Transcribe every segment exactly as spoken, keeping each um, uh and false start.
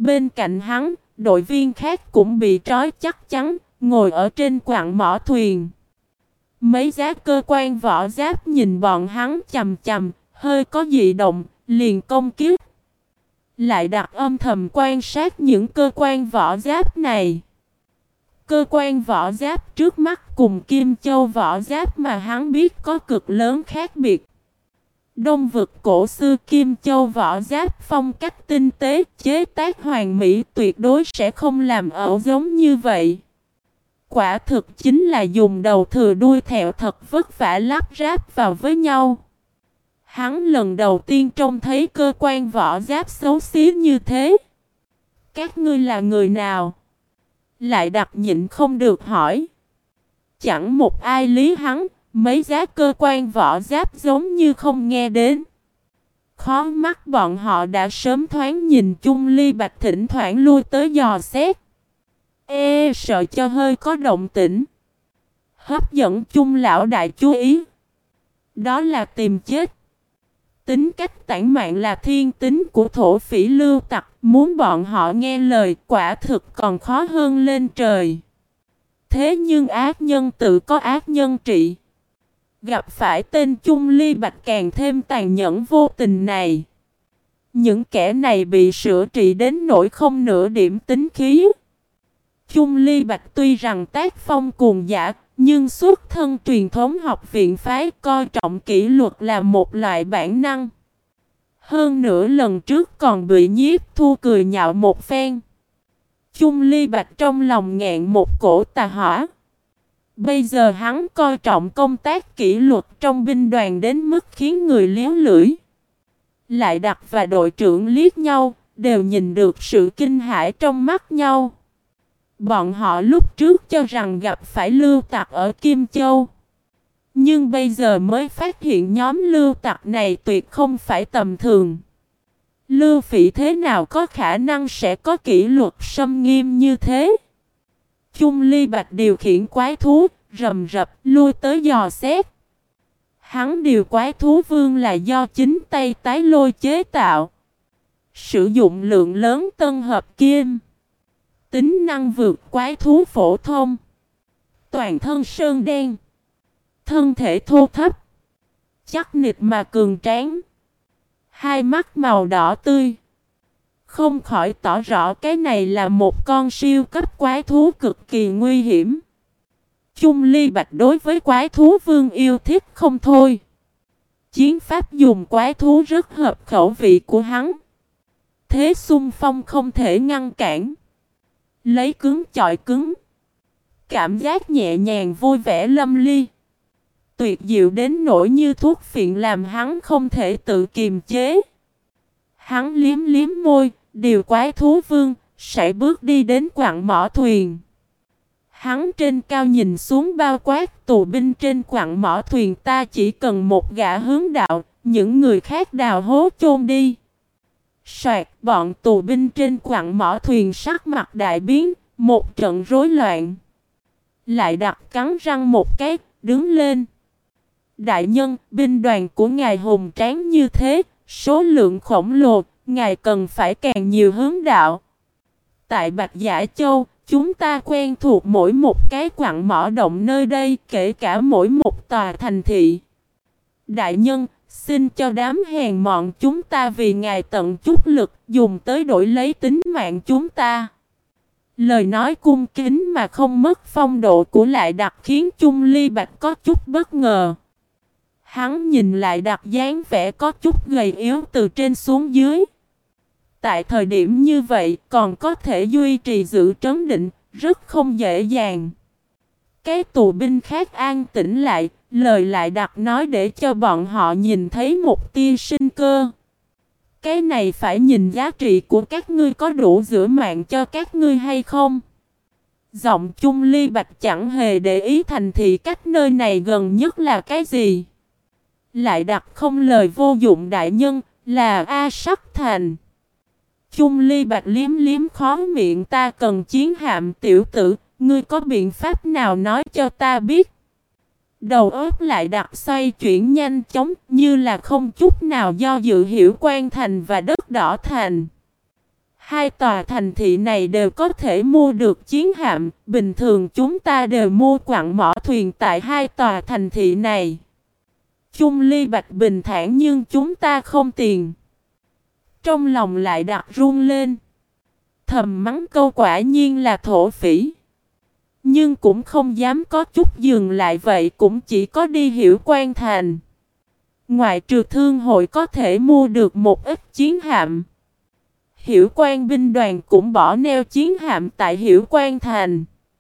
Bên cạnh hắn, đội viên khác cũng bị trói chắc chắn, ngồi ở trên quặng mỏ thuyền. Mấy giá cơ quan võ giáp nhìn bọn hắn chằm chằm, hơi có dị động, liền công kích. Lại đặt âm thầm quan sát những cơ quan võ giáp này. Cơ quan võ giáp trước mắt cùng Kim Châu võ giáp mà hắn biết có cực lớn khác biệt. Đông vực cổ xưa Kim Châu võ giáp phong cách tinh tế, chế tác hoàn mỹ, tuyệt đối sẽ không làm ẩu giống như vậy. Quả thực chính là dùng đầu thừa đuôi thẹo thật vất vả lắp ráp vào với nhau. Hắn lần đầu tiên trông thấy cơ quan võ giáp xấu xí như thế. Các ngươi là người nào? Lại đặt nhịn không được hỏi. Chẳng một ai lý hắn, mấy giá cơ quan võ giáp giống như không nghe đến. Khó mắt bọn họ đã sớm thoáng nhìn chung Ly Bạch thỉnh thoảng lui tới dò xét. Ê sợ cho hơi có động tĩnh. Hấp dẫn chung lão đại chú ý. Đó là tìm chết. Tính cách tản mạn là thiên tính của thổ phỉ lưu tặc. Muốn bọn họ nghe lời quả thực còn khó hơn lên trời. Thế nhưng ác nhân tự có ác nhân trị. Gặp phải tên Chung Ly Bạch càng thêm tàn nhẫn vô tình này. Những kẻ này bị sửa trị đến nỗi không nửa điểm tính khí. Chung Ly Bạch tuy rằng tác phong cuồng dã, nhưng xuất thân truyền thống học viện phái coi trọng kỷ luật là một loại bản năng. Hơn nữa lần trước còn bị Nhiếp Thu cười nhạo một phen. Chung Ly Bạch trong lòng nghẹn một cổ tà hỏa. Bây giờ hắn coi trọng công tác kỷ luật trong binh đoàn đến mức khiến người liếu lưỡi. Lại đặt và đội trưởng liếc nhau, đều nhìn được sự kinh hãi trong mắt nhau. Bọn họ lúc trước cho rằng gặp phải lưu tặc ở Kim Châu. Nhưng bây giờ mới phát hiện nhóm lưu tặc này tuyệt không phải tầm thường. Lưu Phỉ thế nào có khả năng sẽ có kỷ luật xâm nghiêm như thế? Chung Ly Bạch điều khiển quái thú, rầm rập, lui tới dò xét. Hắn điều quái thú vương là do chính tay tái lôi chế tạo. Sử dụng lượng lớn tân hợp kim. Tính năng vượt quái thú phổ thông. Toàn thân sơn đen. Thân thể thô thấp. Chắc nịch mà cường tráng. Hai mắt màu đỏ tươi. Không khỏi tỏ rõ cái này là một con siêu cấp quái thú cực kỳ nguy hiểm. Chung Ly Bạch đối với quái thú vương yêu thích không thôi. Chiến pháp dùng quái thú rất hợp khẩu vị của hắn. Thế xung phong không thể ngăn cản. Lấy cứng chọi cứng. Cảm giác nhẹ nhàng vui vẻ lâm ly. Tuyệt diệu đến nỗi như thuốc phiện làm hắn không thể tự kiềm chế. Hắn liếm liếm môi, điều quái thú vương, sải bước đi đến quặng mỏ thuyền. Hắn trên cao nhìn xuống bao quát tù binh trên quặng mỏ thuyền, ta chỉ cần một gã hướng đạo, những người khác đào hố chôn đi. Soạt, bọn tù binh trên quặng mỏ thuyền sắc mặt đại biến, một trận rối loạn. Lại đặt cắn răng một cái, đứng lên. Đại nhân, binh đoàn của ngài hùng tráng như thế, số lượng khổng lồ, ngài cần phải càng nhiều hướng đạo. Tại Bạch Giả Châu, chúng ta quen thuộc mỗi một cái quặng mỏ động nơi đây, kể cả mỗi một tòa thành thị. Đại nhân, xin cho đám hèn mọn chúng ta vì ngài tận chút lực, dùng tới đổi lấy tính mạng chúng ta. Lời nói cung kính mà không mất phong độ của Lại Đặc khiến Chung Ly Bạch có chút bất ngờ. Hắn nhìn Lại Đặc dáng vẻ có chút gầy yếu từ trên xuống dưới. Tại thời điểm như vậy còn có thể duy trì giữ trấn định, rất không dễ dàng. Cái tù binh khác an tĩnh lại, lời Lại Đặc nói để cho bọn họ nhìn thấy một tia sinh cơ. Cái này phải nhìn giá trị của các ngươi có đủ giữ mạng cho các ngươi hay không. Giọng Chung Ly Bạch chẳng hề để ý thành thị cách nơi này gần nhất là cái gì. Lại Đặc không lời vô dụng đại nhân, là A Sắc Thành. Chung Ly Bạch liếm liếm khó miệng, ta cần chiến hạm tiểu tử, ngươi có biện pháp nào nói cho ta biết. Đầu óc Lại Đặc xoay chuyển nhanh chóng, như là không chút nào do dự hiểu Quan Thành và Đất Đỏ Thành. Hai tòa thành thị này đều có thể mua được chiến hạm, bình thường chúng ta đều mua quặng mỏ thuyền tại hai tòa thành thị này. Chung Ly Bạch bình thản nhưng chúng ta không tiền. Trong lòng lại đặt run lên. Thầm mắng câu quả nhiên là thổ phỉ. Nhưng cũng không dám có chút dừng lại vậy, cũng chỉ có đi Hiểu Quan Thành. Ngoại trừ thương hội có thể mua được một ít chiến hạm. Hiểu Quan binh đoàn cũng bỏ neo chiến hạm tại Hiểu Quan Thành.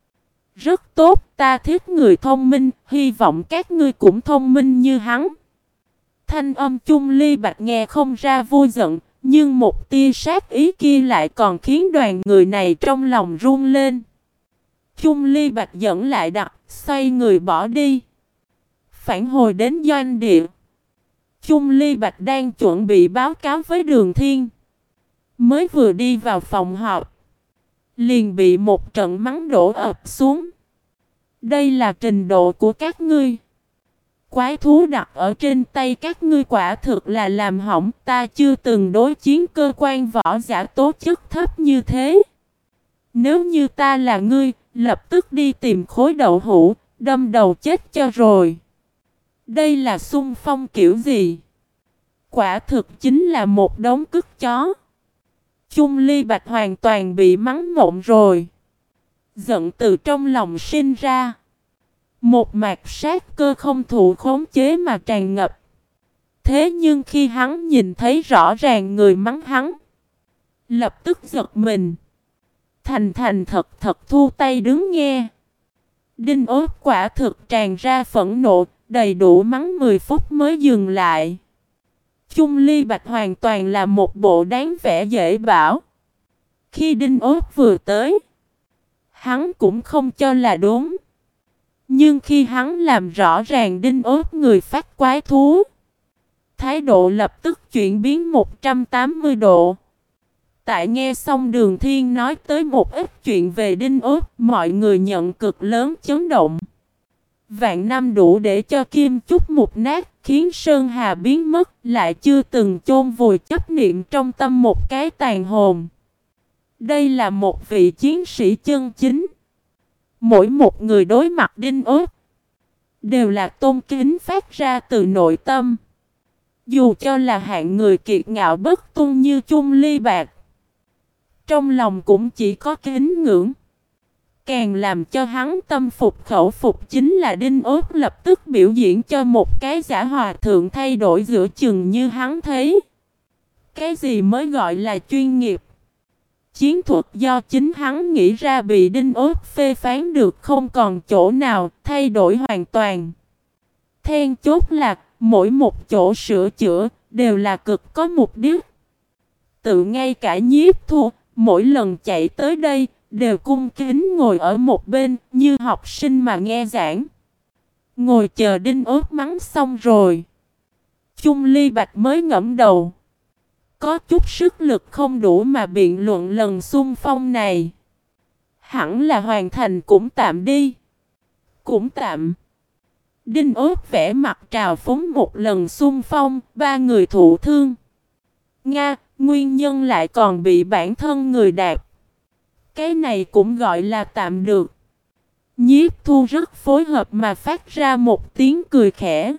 Rất tốt, ta thích người thông minh, hy vọng các ngươi cũng thông minh như hắn. Thanh âm Chung Ly Bạch nghe không ra vui giận, nhưng một tia sát ý kia lại còn khiến đoàn người này trong lòng run lên. Chung Ly Bạch dẫn lại đặt, xoay người bỏ đi. Phản hồi đến doanh địa. Chung Ly Bạch đang chuẩn bị báo cáo với Đường Thiên. Mới vừa đi vào phòng họp, liền bị một trận mắng đổ ập xuống. Đây là trình độ của các ngươi. Quái thú đặt ở trên tay các ngươi quả thực là làm hỏng. Ta chưa từng đối chiến cơ quan võ giả tố chất thấp như thế. Nếu như ta là ngươi, lập tức đi tìm khối đậu hũ, đâm đầu chết cho rồi. Đây là xung phong kiểu gì? Quả thực chính là một đống cứt chó. Chung Ly Bạch hoàn toàn bị mắng mộng rồi. Giận từ trong lòng sinh ra. Một mạt sát cơ không thụ khống chế mà tràn ngập. Thế nhưng khi hắn nhìn thấy rõ ràng người mắng hắn, lập tức giật mình. Thành thành thật thật thu tay đứng nghe. Đinh Ốt quả thực tràn ra phẫn nộ, đầy đủ mắng mười phút mới dừng lại. Chung Ly Bạch hoàn toàn là một bộ đáng vẻ dễ bảo. Khi Đinh Ốt vừa tới, hắn cũng không cho là đúng. Nhưng khi hắn làm rõ ràng Đinh Ốt người phát quái thú, thái độ lập tức chuyển biến một trăm tám mươi độ. Tại nghe xong Đường Thiên nói tới một ít chuyện về Đinh Ốt, mọi người nhận cực lớn chấn động. Vạn năm đủ để cho kim chúc mục nát, khiến Sơn Hà biến mất, lại chưa từng chôn vùi chấp niệm trong tâm một cái tàn hồn. Đây là một vị chiến sĩ chân chính. Mỗi một người đối mặt Đinh Ốt đều là tôn kính phát ra từ nội tâm. Dù cho là hạng người kiệt ngạo bất tuân như Chung Ly Bạch, trong lòng cũng chỉ có kính ngưỡng. Càng làm cho hắn tâm phục khẩu phục chính là Đinh Ốt lập tức biểu diễn cho một cái giả hòa thượng thay đổi giữa chừng như hắn thấy. Cái gì mới gọi là chuyên nghiệp? Chiến thuật do chính hắn nghĩ ra bị Đinh Ốt phê phán được không còn chỗ nào, thay đổi hoàn toàn. Then chốt là mỗi một chỗ sửa chữa đều là cực có mục đích. Tự ngay cả Nhiếp Thu, mỗi lần chạy tới đây đều cung kính ngồi ở một bên như học sinh mà nghe giảng. Ngồi chờ Đinh Ốt mắng xong rồi, Chung Ly Bạch mới ngẫm đầu. Có chút sức lực không đủ mà biện luận lần xung phong này. Hẳn là hoàn thành cũng tạm đi. Cũng tạm. Đinh Ốt vẽ mặt trào phúng một lần xung phong, ba người thụ thương. Nga, nguyên nhân lại còn bị bản thân người đạp. Cái này cũng gọi là tạm được. Nhiếp Thu rất phối hợp mà phát ra một tiếng cười khẽ.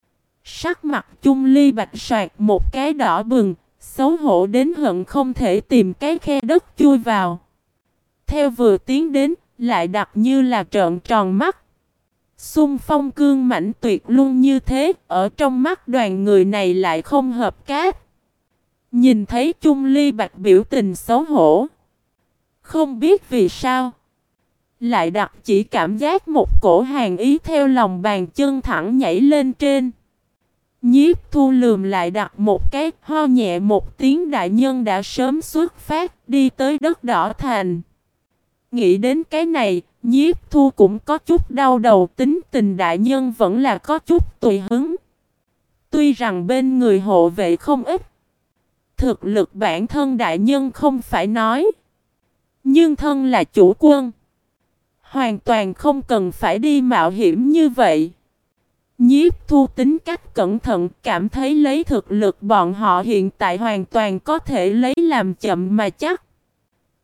Sắc mặt Chung Ly Bạch soạt một cái đỏ bừng, xấu hổ đến hận không thể tìm cái khe đất chui vào. Theo vừa tiến đến, lại đặt như là trợn tròn mắt. Xung phong cương mãnh tuyệt luôn như thế, ở trong mắt đoàn người này lại không hợp cát. Nhìn thấy Chung Ly Bạch biểu tình xấu hổ, không biết vì sao, lại đặt chỉ cảm giác một cổ hàn ý theo lòng bàn chân thẳng nhảy lên trên. Nhiếp Thu lườm lại đặt một cái, ho nhẹ một tiếng, đại nhân đã sớm xuất phát, đi tới đất đỏ thành. Nghĩ đến cái này, Nhiếp Thu cũng có chút đau đầu, tính tình đại nhân vẫn là có chút tùy hứng. Tuy rằng bên người hộ vệ không ít, thực lực bản thân đại nhân không phải nói, nhưng thân là chủ quân, hoàn toàn không cần phải đi mạo hiểm như vậy. Nhiếp Thu tính cách cẩn thận, cảm thấy lấy thực lực bọn họ hiện tại hoàn toàn có thể lấy làm chậm mà chắc.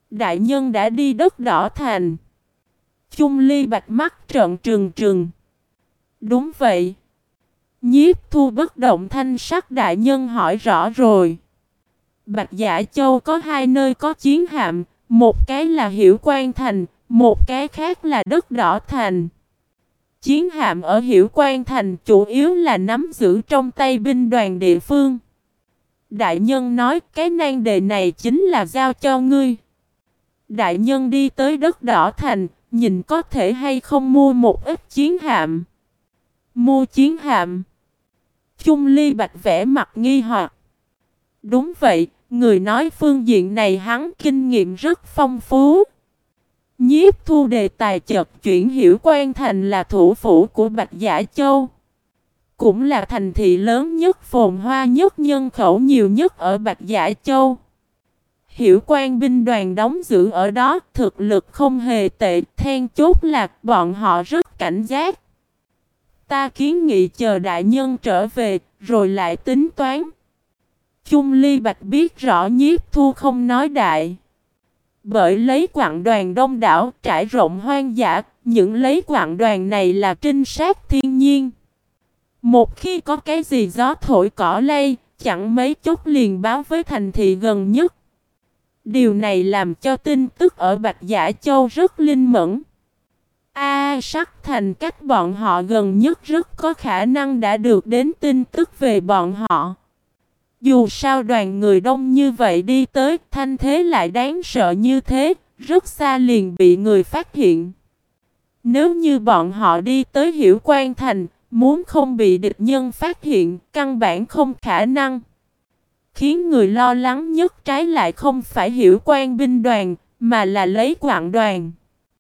Đại nhân đã đi Đất Đỏ Thành. Chung Ly Bạch mắt trợn trừng trừng. Đúng vậy. Nhiếp Thu bất động thanh sắc. Đại nhân hỏi rõ rồi. Bạch Dạ Châu có hai nơi có chiến hạm. Một cái là Hiểu Quan Thành, một cái khác là Đất Đỏ Thành. Chiến hạm ở Hiểu Quan Thành chủ yếu là nắm giữ trong tay binh đoàn địa phương. Đại nhân nói cái nan đề này chính là giao cho ngươi. Đại nhân đi tới Đất Đỏ Thành, nhìn có thể hay không mua một ít chiến hạm. Mua chiến hạm. Chung Ly Bạch vẽ mặt nghi hoặc. Đúng vậy, người nói phương diện này hắn kinh nghiệm rất phong phú. Nhiếp Thu đề tài chợt chuyển. Hiểu Quan Thành là thủ phủ của Bạch Dạ Châu, cũng là thành thị lớn nhất, phồn hoa nhất, nhân khẩu nhiều nhất ở Bạch Dạ Châu. Hiểu Quan binh đoàn đóng giữ ở đó, thực lực không hề tệ, then chốt là bọn họ rất cảnh giác. Ta kiến nghị chờ đại nhân trở về, rồi lại tính toán. Chung Ly Bạch biết rõ Nhiếp Thu không nói đại. Bởi lấy quặng đoàn đông đảo, trải rộng hoang dã, những lấy quặng đoàn này là trinh sát thiên nhiên. Một khi có cái gì gió thổi cỏ lay, chẳng mấy chốc liền báo với thành thị gần nhất. Điều này làm cho tin tức ở Bạch Dạ Châu rất linh mẫn. A Sắc Thành cách bọn họ gần nhất rất có khả năng đã được đến tin tức về bọn họ. Dù sao đoàn người đông như vậy đi tới, thanh thế lại đáng sợ như thế, rất xa liền bị người phát hiện. Nếu như bọn họ đi tới Hiểu Quan Thành, muốn không bị địch nhân phát hiện, căn bản không khả năng. Khiến người lo lắng nhất trái lại không phải Hiểu Quan binh đoàn, mà là lấy quặng đoàn.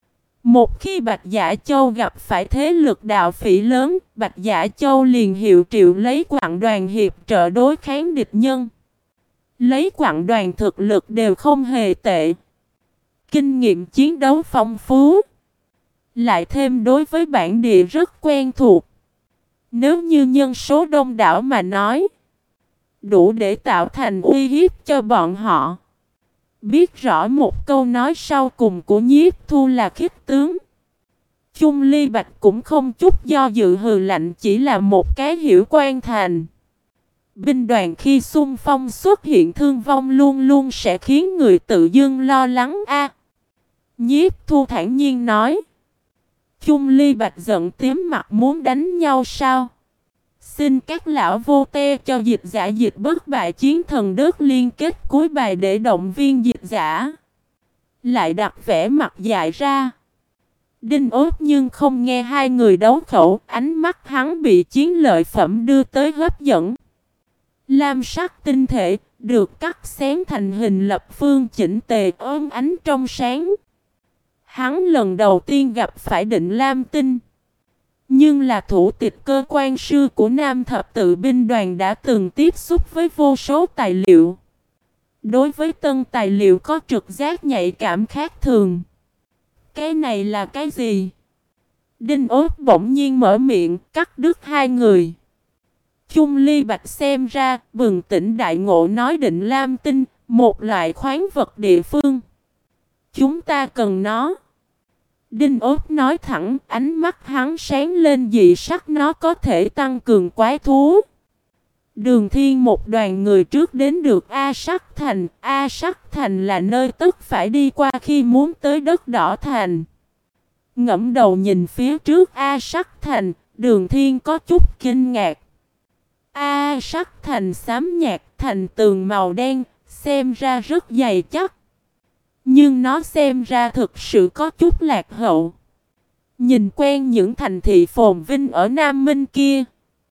Một khi Bạch Dạ Châu gặp phải thế lực đạo phỉ lớn, Bạch Dạ Châu liền hiệu triệu lấy quặng đoàn hiệp trợ đối kháng địch nhân. Lấy quặng đoàn thực lực đều không hề tệ. Kinh nghiệm chiến đấu phong phú. Lại thêm đối với bản địa rất quen thuộc. Nếu như nhân số đông đảo mà nói, đủ để tạo thành uy hiếp cho bọn họ. Biết rõ một câu nói sau cùng của Nhiếp Thu là khích tướng. Chung Ly Bạch cũng không chút do dự hừ lạnh, chỉ là một cái Hiểu Quan Thành. Binh đoàn khi xung phong xuất hiện thương vong luôn luôn sẽ khiến người tự dưng lo lắng a. Nhiếp Thu thản nhiên nói. Chung Ly Bạch giận tím mặt muốn đánh nhau sao? Xin các lão vô tê cho dịch giả dịch bất bại chiến thần đất liên kết cuối bài để động viên dịch giả. Lại đặt vẻ mặt dại ra. Đinh Ốt nhưng không nghe hai người đấu khẩu, ánh mắt hắn bị chiến lợi phẩm đưa tới hấp dẫn. Lam sắc tinh thể, được cắt xén thành hình lập phương chỉnh tề ôm ánh trong sáng. Hắn lần đầu tiên gặp phải Định Lam tinh. Nhưng là thủ tịch cơ quan sư của Nam Thập Tự binh đoàn đã từng tiếp xúc với vô số tài liệu. Đối với tân tài liệu có trực giác nhạy cảm khác thường. Cái này là cái gì? Đinh Ốt bỗng nhiên mở miệng cắt đứt hai người. Chung Ly Bạch xem ra bừng tỉnh đại ngộ nói Định Lam tinh, một loại khoáng vật địa phương. Chúng ta cần nó. Đinh Ốt nói thẳng, ánh mắt hắn sáng lên dị sắc, nó có thể tăng cường quái thú. Đường Thiên một đoàn người trước đến được A Sắc Thành. A Sắc Thành là nơi tất phải đi qua khi muốn tới Đất Đỏ Thành. Ngẫm đầu nhìn phía trước A Sắc Thành, Đường Thiên có chút kinh ngạc. A Sắc Thành xám nhạt, thành tường màu đen, xem ra rất dày chắc. Nhưng nó xem ra thực sự có chút lạc hậu. Nhìn quen những thành thị phồn vinh ở Nam Minh kia.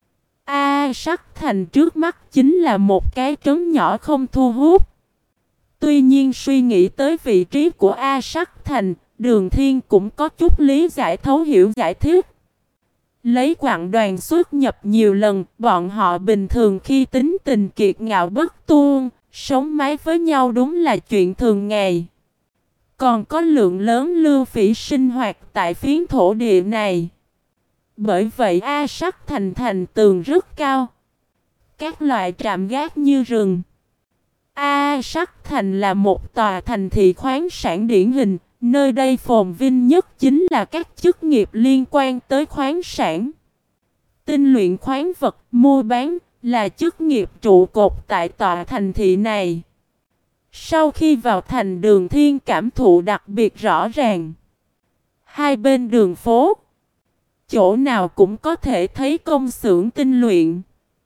A Sắc Thành trước mắt chính là một cái trấn nhỏ không thu hút. Tuy nhiên suy nghĩ tới vị trí của A Sắc Thành, Đường Thiên cũng có chút lý giải thấu hiểu giải thích. Lấy quặng đoàn xuất nhập nhiều lần, bọn họ bình thường khi tính tình kiệt ngạo bất tuôn, sống mái với nhau đúng là chuyện thường ngày. Còn có lượng lớn lưu phỉ sinh hoạt tại phiến thổ địa này. Bởi vậy A Sắc Thành thành tường rất cao. Các loại trạm gác như rừng. A Sắc Thành là một tòa thành thị khoáng sản điển hình, nơi đây phồn vinh nhất chính là các chức nghiệp liên quan tới khoáng sản. Tinh luyện khoáng vật, mua bán là chức nghiệp trụ cột tại tòa thành thị này. Sau khi vào thành, Đường Thiên cảm thụ đặc biệt rõ ràng. Hai bên đường phố, chỗ nào cũng có thể thấy công xưởng tinh luyện,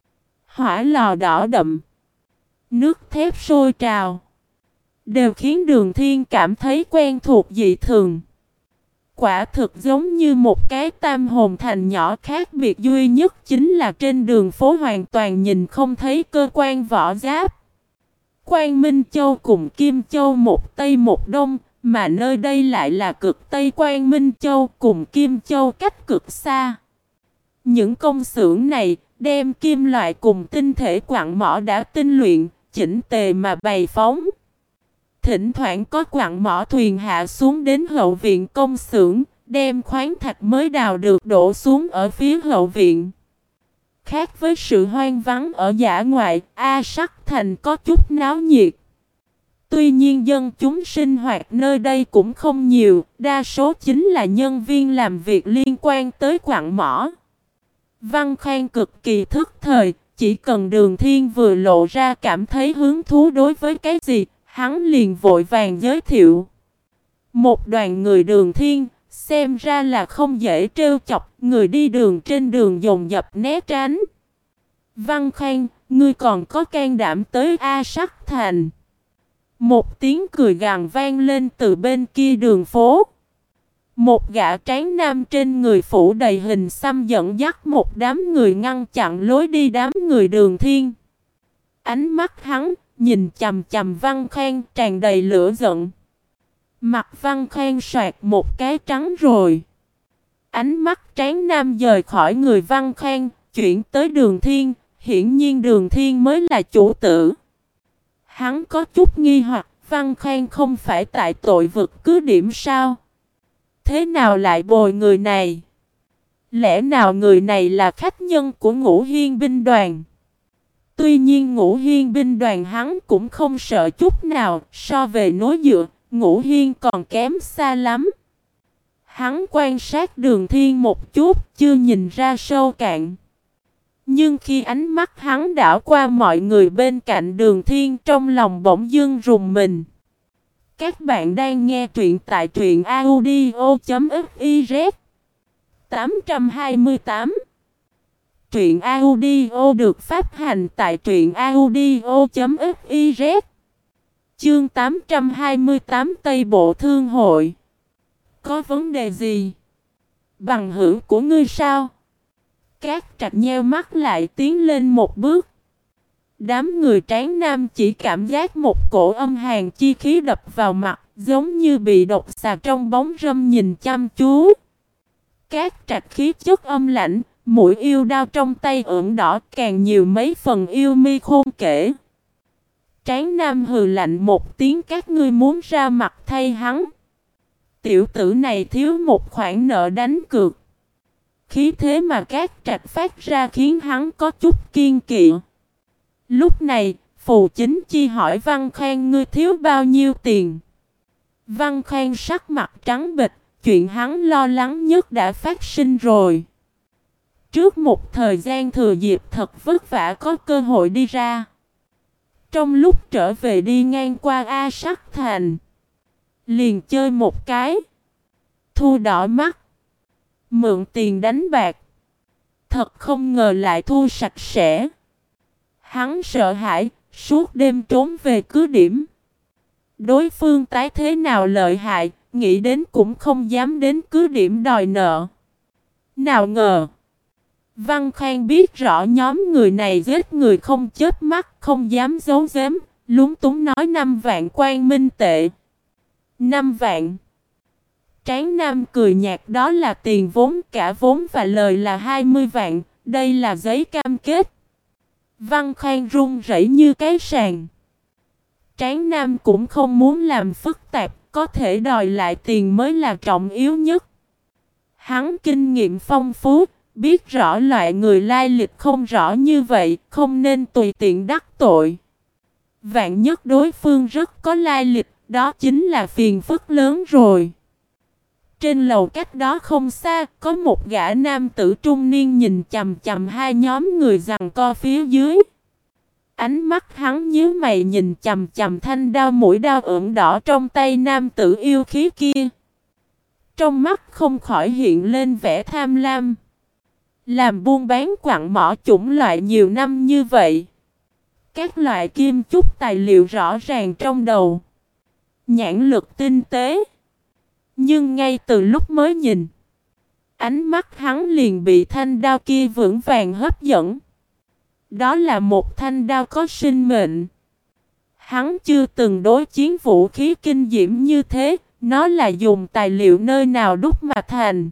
hỏa lò đỏ đậm, nước thép sôi trào, đều khiến Đường Thiên cảm thấy quen thuộc dị thường. Quả thực giống như một cái tam hồn thành nhỏ, khác biệt duy nhất chính là trên đường phố hoàn toàn nhìn không thấy cơ quan võ giáp. Quang Minh Châu cùng Kim Châu một Tây một Đông, mà nơi đây lại là cực Tây. Quang Minh Châu cùng Kim Châu cách cực xa. Những công xưởng này đem kim loại cùng tinh thể quặng mỏ đã tinh luyện, chỉnh tề mà bày phóng. Thỉnh thoảng có quặng mỏ thuyền hạ xuống đến hậu viện công xưởng, đem khoáng thạch mới đào được đổ xuống ở phía hậu viện. Khác với sự hoang vắng ở dã ngoại, A Sắc Thành có chút náo nhiệt. Tuy nhiên dân chúng sinh hoạt nơi đây cũng không nhiều, đa số chính là nhân viên làm việc liên quan tới quặng mỏ. Văn Khang cực kỳ thức thời, chỉ cần Đường Thiên vừa lộ ra cảm thấy hứng thú đối với cái gì, hắn liền vội vàng giới thiệu. Một đoàn người Đường Thiên, xem ra là không dễ trêu chọc, người đi đường trên đường dồn dập né tránh. Văn Khang, ngươi còn có can đảm tới A Sắc Thành? Một tiếng cười gằn vang lên từ bên kia đường phố. Một gã tráng nam trên người phủ đầy hình xăm dẫn dắt một đám người ngăn chặn lối đi đám người Đường Thiên. Ánh mắt hắn nhìn chằm chằm Văn Khang tràn đầy lửa giận. Mặt Văn Khang soạt một cái trắng rồi. Ánh mắt tráng nam dời khỏi người Văn Khang, chuyển tới Đường Thiên. Hiển nhiên Đường Thiên mới là chủ tử. Hắn có chút nghi hoặc, Văn Khang không phải tại tội vực cứ điểm sao? Thế nào lại bồi người này? Lẽ nào người này là khách nhân của Ngũ Hiên binh đoàn? Tuy nhiên Ngũ Hiên binh đoàn hắn cũng không sợ chút nào, so về nối dựa, Ngũ Hiên còn kém xa lắm. Hắn quan sát Đường Thiên một chút, chưa nhìn ra sâu cạn. Nhưng khi ánh mắt hắn đảo qua mọi người bên cạnh Đường Thiên, trong lòng bỗng dưng rùng mình. Các bạn đang nghe truyện tại truyện audio chấm fiz. tám trăm hai mươi tám. Truyện audio được phát hành tại truyện audio chấm fiz. Chương tám trăm hai mươi tám Tây Bộ Thương Hội. Có vấn đề gì? Bằng hữu của ngươi sao? Cát Trạch nheo mắt lại tiến lên một bước. Đám người tráng nam chỉ cảm giác một cổ âm hàn chi khí đập vào mặt, giống như bị độc xà trong bóng râm nhìn chăm chú. Cát Trạch khí chất âm lãnh, mũi yêu đao trong tay ửng đỏ, càng nhiều mấy phần yêu mi khôn kể. Tráng nam hừ lạnh một tiếng, các ngươi muốn ra mặt thay hắn. Tiểu tử này thiếu một khoản nợ đánh cược. Khí thế mà Cát Trạch phát ra khiến hắn có chút kiên kỵ. Lúc này, Phù Chính Chi hỏi Văn Khang, ngươi thiếu bao nhiêu tiền? Văn Khang sắc mặt trắng bệch, chuyện hắn lo lắng nhất đã phát sinh rồi. Trước một thời gian thừa dịp thật vất vả có cơ hội đi ra. Trong lúc trở về đi ngang qua A Sắc Thành, liền chơi một cái, thu đỏ mắt, mượn tiền đánh bạc. Thật không ngờ lại thu sạch sẽ. Hắn sợ hãi, suốt đêm trốn về cứ điểm. Đối phương tái thế nào lợi hại, nghĩ đến cũng không dám đến cứ điểm đòi nợ. Nào ngờ, Văn Khang biết rõ nhóm người này giết người không chớp mắt, không dám giấu giếm, lúng túng nói năm vạn quan minh tệ. Năm vạn. Tráng Nam cười nhạt, đó là tiền vốn, cả vốn và lời là hai mươi vạn, đây là giấy cam kết. Văn Khang run rẩy như cái sàn. Tráng Nam cũng không muốn làm phức tạp, có thể đòi lại tiền mới là trọng yếu nhất. Hắn kinh nghiệm phong phú, biết rõ loại người lai lịch không rõ như vậy, không nên tùy tiện đắc tội. Vạn nhất đối phương rất có lai lịch, đó chính là phiền phức lớn rồi. Trên lầu cách đó không xa, có một gã nam tử trung niên nhìn chằm chằm hai nhóm người giằng co phía dưới. Ánh mắt hắn nhíu mày nhìn chằm chằm thanh đao mũi đao ửng đỏ trong tay nam tử yêu khí kia. Trong mắt không khỏi hiện lên vẻ tham lam. Làm buôn bán quặng mỏ chủng loại nhiều năm như vậy. Các loại kim chúc tài liệu rõ ràng trong đầu. Nhãn lực tinh tế. Nhưng ngay từ lúc mới nhìn, ánh mắt hắn liền bị thanh đao kia vững vàng hấp dẫn. Đó là một thanh đao có sinh mệnh. Hắn chưa từng đối chiến vũ khí kinh diễm như thế. Nó là dùng tài liệu nơi nào đúc mà thành.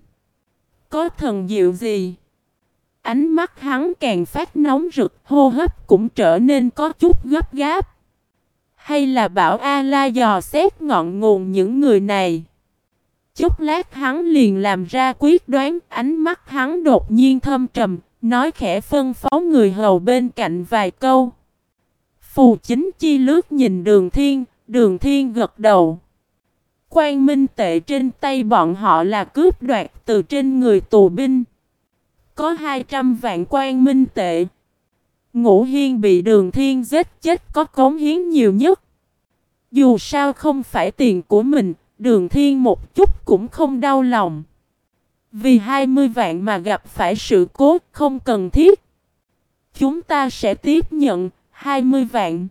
Có thần diệu gì? Ánh mắt hắn càng phát nóng rực, hô hấp cũng trở nên có chút gấp gáp. Hay là bảo A La dò xét ngọn nguồn những người này? Chốc lát hắn liền làm ra quyết đoán, ánh mắt hắn đột nhiên thâm trầm, nói khẽ phân phó người hầu bên cạnh vài câu. Phù Chính Chi lướt nhìn Đường Thiên, Đường Thiên gật đầu. Quan minh tệ trên tay bọn họ là cướp đoạt từ trên người tù binh. Có hai trăm vạn quan minh tệ. Ngũ Hiên bị Đường Thiên giết chết có cống hiến nhiều nhất. Dù sao không phải tiền của mình, Đường Thiên một chút cũng không đau lòng. Vì hai mươi vạn mà gặp phải sự cố không cần thiết. Chúng ta sẽ tiếp nhận hai mươi vạn.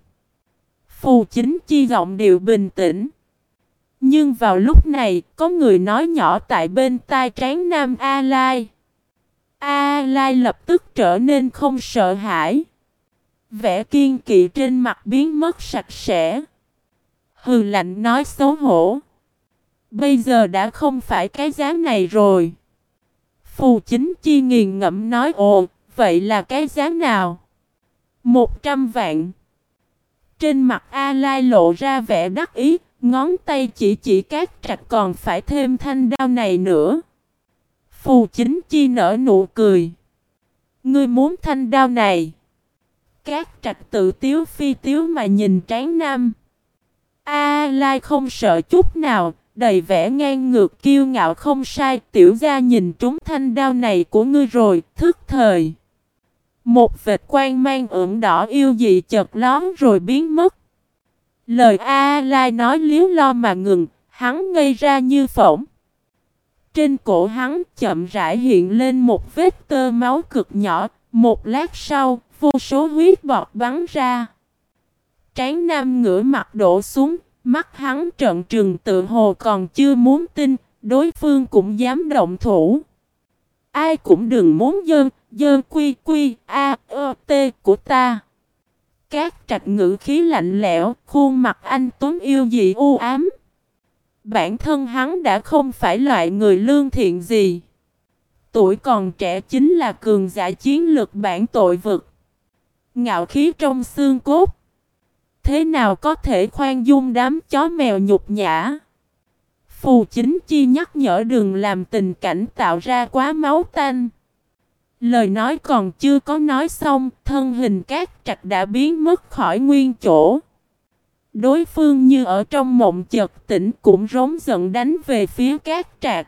Phù Chính Chi giọng điệu bình tĩnh. Nhưng vào lúc này, có người nói nhỏ tại bên tai Tráng Nam A Lai. A Lai lập tức trở nên không sợ hãi. Vẻ kiên kỵ trên mặt biến mất sạch sẽ. Hừ lạnh nói xấu hổ. Bây giờ đã không phải cái giá này rồi. Phù Chính Chi nghiền ngẫm nói ồ, vậy là cái giá nào? Một trăm vạn. Trên mặt A Lai lộ ra vẻ đắc ý, ngón tay chỉ chỉ Cát Trạch còn phải thêm thanh đao này nữa. Phù Chính Chi nở nụ cười. Ngươi muốn thanh đao này? Cát Trạch tự tiếu phi tiếu mà nhìn Tráng Nam. A Lai không sợ chút nào, đầy vẻ ngang ngược kiêu ngạo không sai. Tiểu gia nhìn trúng thanh đao này của ngươi rồi, thức thời. Một vệt quang mang ửng đỏ yêu dị chợt lóm rồi biến mất. Lời A Lai nói liếu lo mà ngừng, hắn ngây ra như phỗng. Trên cổ hắn chậm rãi hiện lên một vết tơ máu cực nhỏ, một lát sau, vô số huyết bọt bắn ra. Tráng Nam ngửa mặt đổ xuống, mắt hắn trợn trừng tự hồ còn chưa muốn tin, đối phương cũng dám động thủ. Ai cũng đừng muốn dơn, dơn quy quy, a, ơ, t của ta. Cát Trạch ngữ khí lạnh lẽo, khuôn mặt anh tuấn yêu dị u ám. Bản thân hắn đã không phải loại người lương thiện gì. Tuổi còn trẻ chính là cường giả chiến lực bản tội vực. Ngạo khí trong xương cốt. Thế nào có thể khoan dung đám chó mèo nhục nhã? Phù Chính Chi nhắc nhở đừng làm tình cảnh tạo ra quá máu tanh. Lời nói còn chưa có nói xong, thân hình Cát Trạch đã biến mất khỏi nguyên chỗ. Đối phương như ở trong mộng chợt tỉnh cũng rống giận đánh về phía Cát Trạch.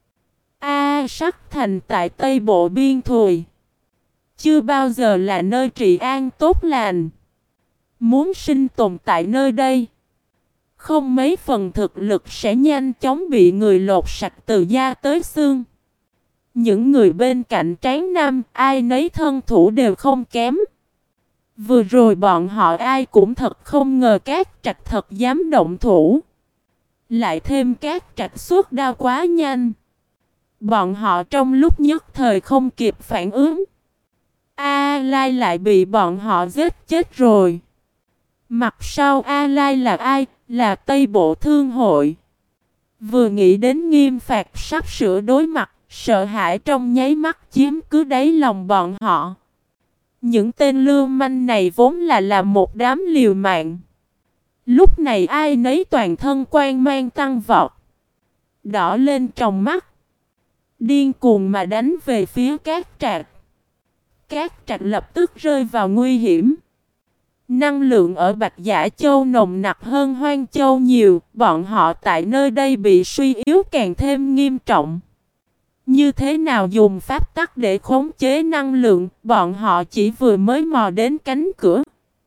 A Sắc Thành tại Tây Bộ Biên Thùy. Chưa bao giờ là nơi trị an tốt lành. Muốn sinh tồn tại nơi đây, không mấy phần thực lực sẽ nhanh chóng bị người lột sạch từ da tới xương. Những người bên cạnh Tráng Nam, ai nấy thân thủ đều không kém. Vừa rồi bọn họ ai cũng thật không ngờ Cát Trạch thật dám động thủ. Lại thêm Cát Trạch xuất đao quá nhanh. Bọn họ trong lúc nhất thời không kịp phản ứng. A Lai lại bị bọn họ giết chết rồi. Mặt sau A Lai là ai? Là Tây Bộ Thương Hội. Vừa nghĩ đến nghiêm phạt sắp sửa đối mặt, sợ hãi trong nháy mắt chiếm cứ đáy lòng bọn họ. Những tên lưu manh này vốn là là một đám liều mạng. Lúc này ai nấy toàn thân quang mang tăng vọt, đỏ lên trong mắt, điên cuồng mà đánh về phía Cát Trạch. Cát Trạch lập tức rơi vào nguy hiểm. Năng lượng ở Bạch Giả Châu nồng nặc hơn Hoang Châu nhiều, bọn họ tại nơi đây bị suy yếu càng thêm nghiêm trọng. Như thế nào dùng pháp tắc để khống chế năng lượng, bọn họ chỉ vừa mới mò đến cánh cửa.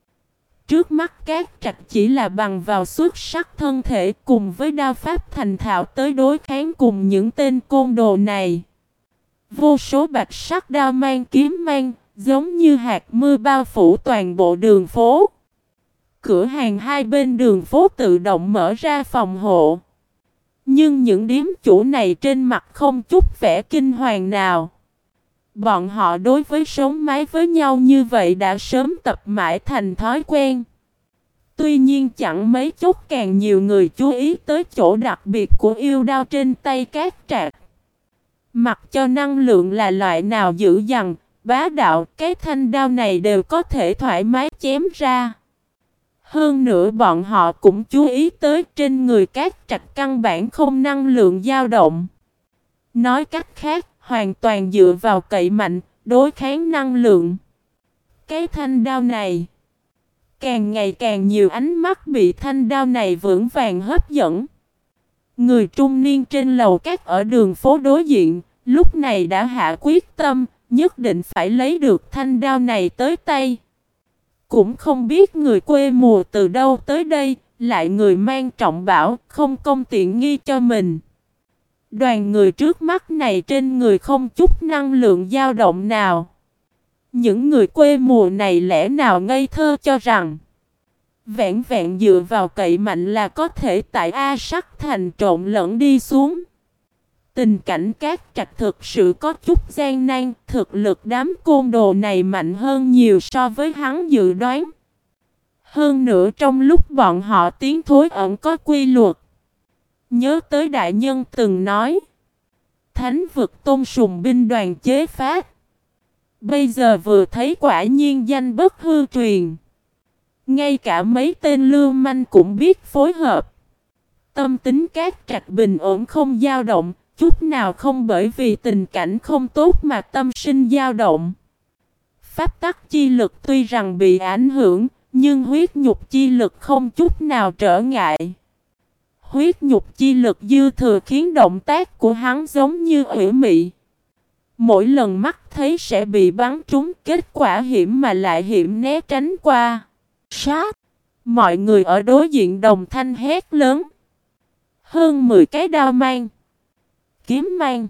Trước mắt Cát Trạch chỉ là bằng vào xuất sắc thân thể cùng với đao pháp thành thạo tới đối kháng cùng những tên côn đồ này. Vô số bạch sắc đao mang kiếm mang, giống như hạt mưa bao phủ toàn bộ đường phố. Cửa hàng hai bên đường phố tự động mở ra phòng hộ. Nhưng những điếm chủ này trên mặt không chút vẻ kinh hoàng nào. Bọn họ đối với sống mái với nhau như vậy đã sớm tập mãi thành thói quen. Tuy nhiên chẳng mấy chốc càng nhiều người chú ý tới chỗ đặc biệt của yêu đao trên tay Cát Trạch. Mặc cho năng lượng là loại nào dữ dằn, bá đạo, cái thanh đao này đều có thể thoải mái chém ra. Hơn nữa bọn họ cũng chú ý tới trên người Cát Trạch căn bản không năng lượng dao động. Nói cách khác, hoàn toàn dựa vào cậy mạnh, đối kháng năng lượng. Cái thanh đao này, càng ngày càng nhiều ánh mắt bị thanh đao này vững vàng hấp dẫn. Người trung niên trên lầu cát ở đường phố đối diện, lúc này đã hạ quyết tâm, nhất định phải lấy được thanh đao này tới tay. Cũng không biết người quê mùa từ đâu tới đây, lại người mang trọng bảo, không công tiện nghi cho mình. Đoàn người trước mắt này trên người không chút năng lượng dao động nào. Những người quê mùa này lẽ nào ngây thơ cho rằng vẹn vẹn dựa vào cậy mạnh là có thể tại A Sắc Thành trộn lẫn đi xuống. Tình cảnh Cát Trạch thực sự có chút gian nan, thực lực đám côn đồ này mạnh hơn nhiều so với hắn dự đoán. Hơn nữa trong lúc bọn họ tiến thối ẩn có quy luật. Nhớ tới đại nhân từng nói, thánh vực tôn sùng binh đoàn chế phát. Bây giờ vừa thấy quả nhiên danh bất hư truyền. Ngay cả mấy tên lưu manh cũng biết phối hợp. Tâm tính Cát Trạch bình ổn không dao động, chút nào không bởi vì tình cảnh không tốt mà tâm sinh dao động. Pháp tắc chi lực tuy rằng bị ảnh hưởng, nhưng huyết nhục chi lực không chút nào trở ngại. Huyết nhục chi lực dư thừa khiến động tác của hắn giống như ủy mị. Mỗi lần mắt thấy sẽ bị bắn trúng, kết quả hiểm mà lại hiểm né tránh qua. Sát! Mọi người ở đối diện đồng thanh hét lớn. Hơn mười cái đao mang, kiếm mang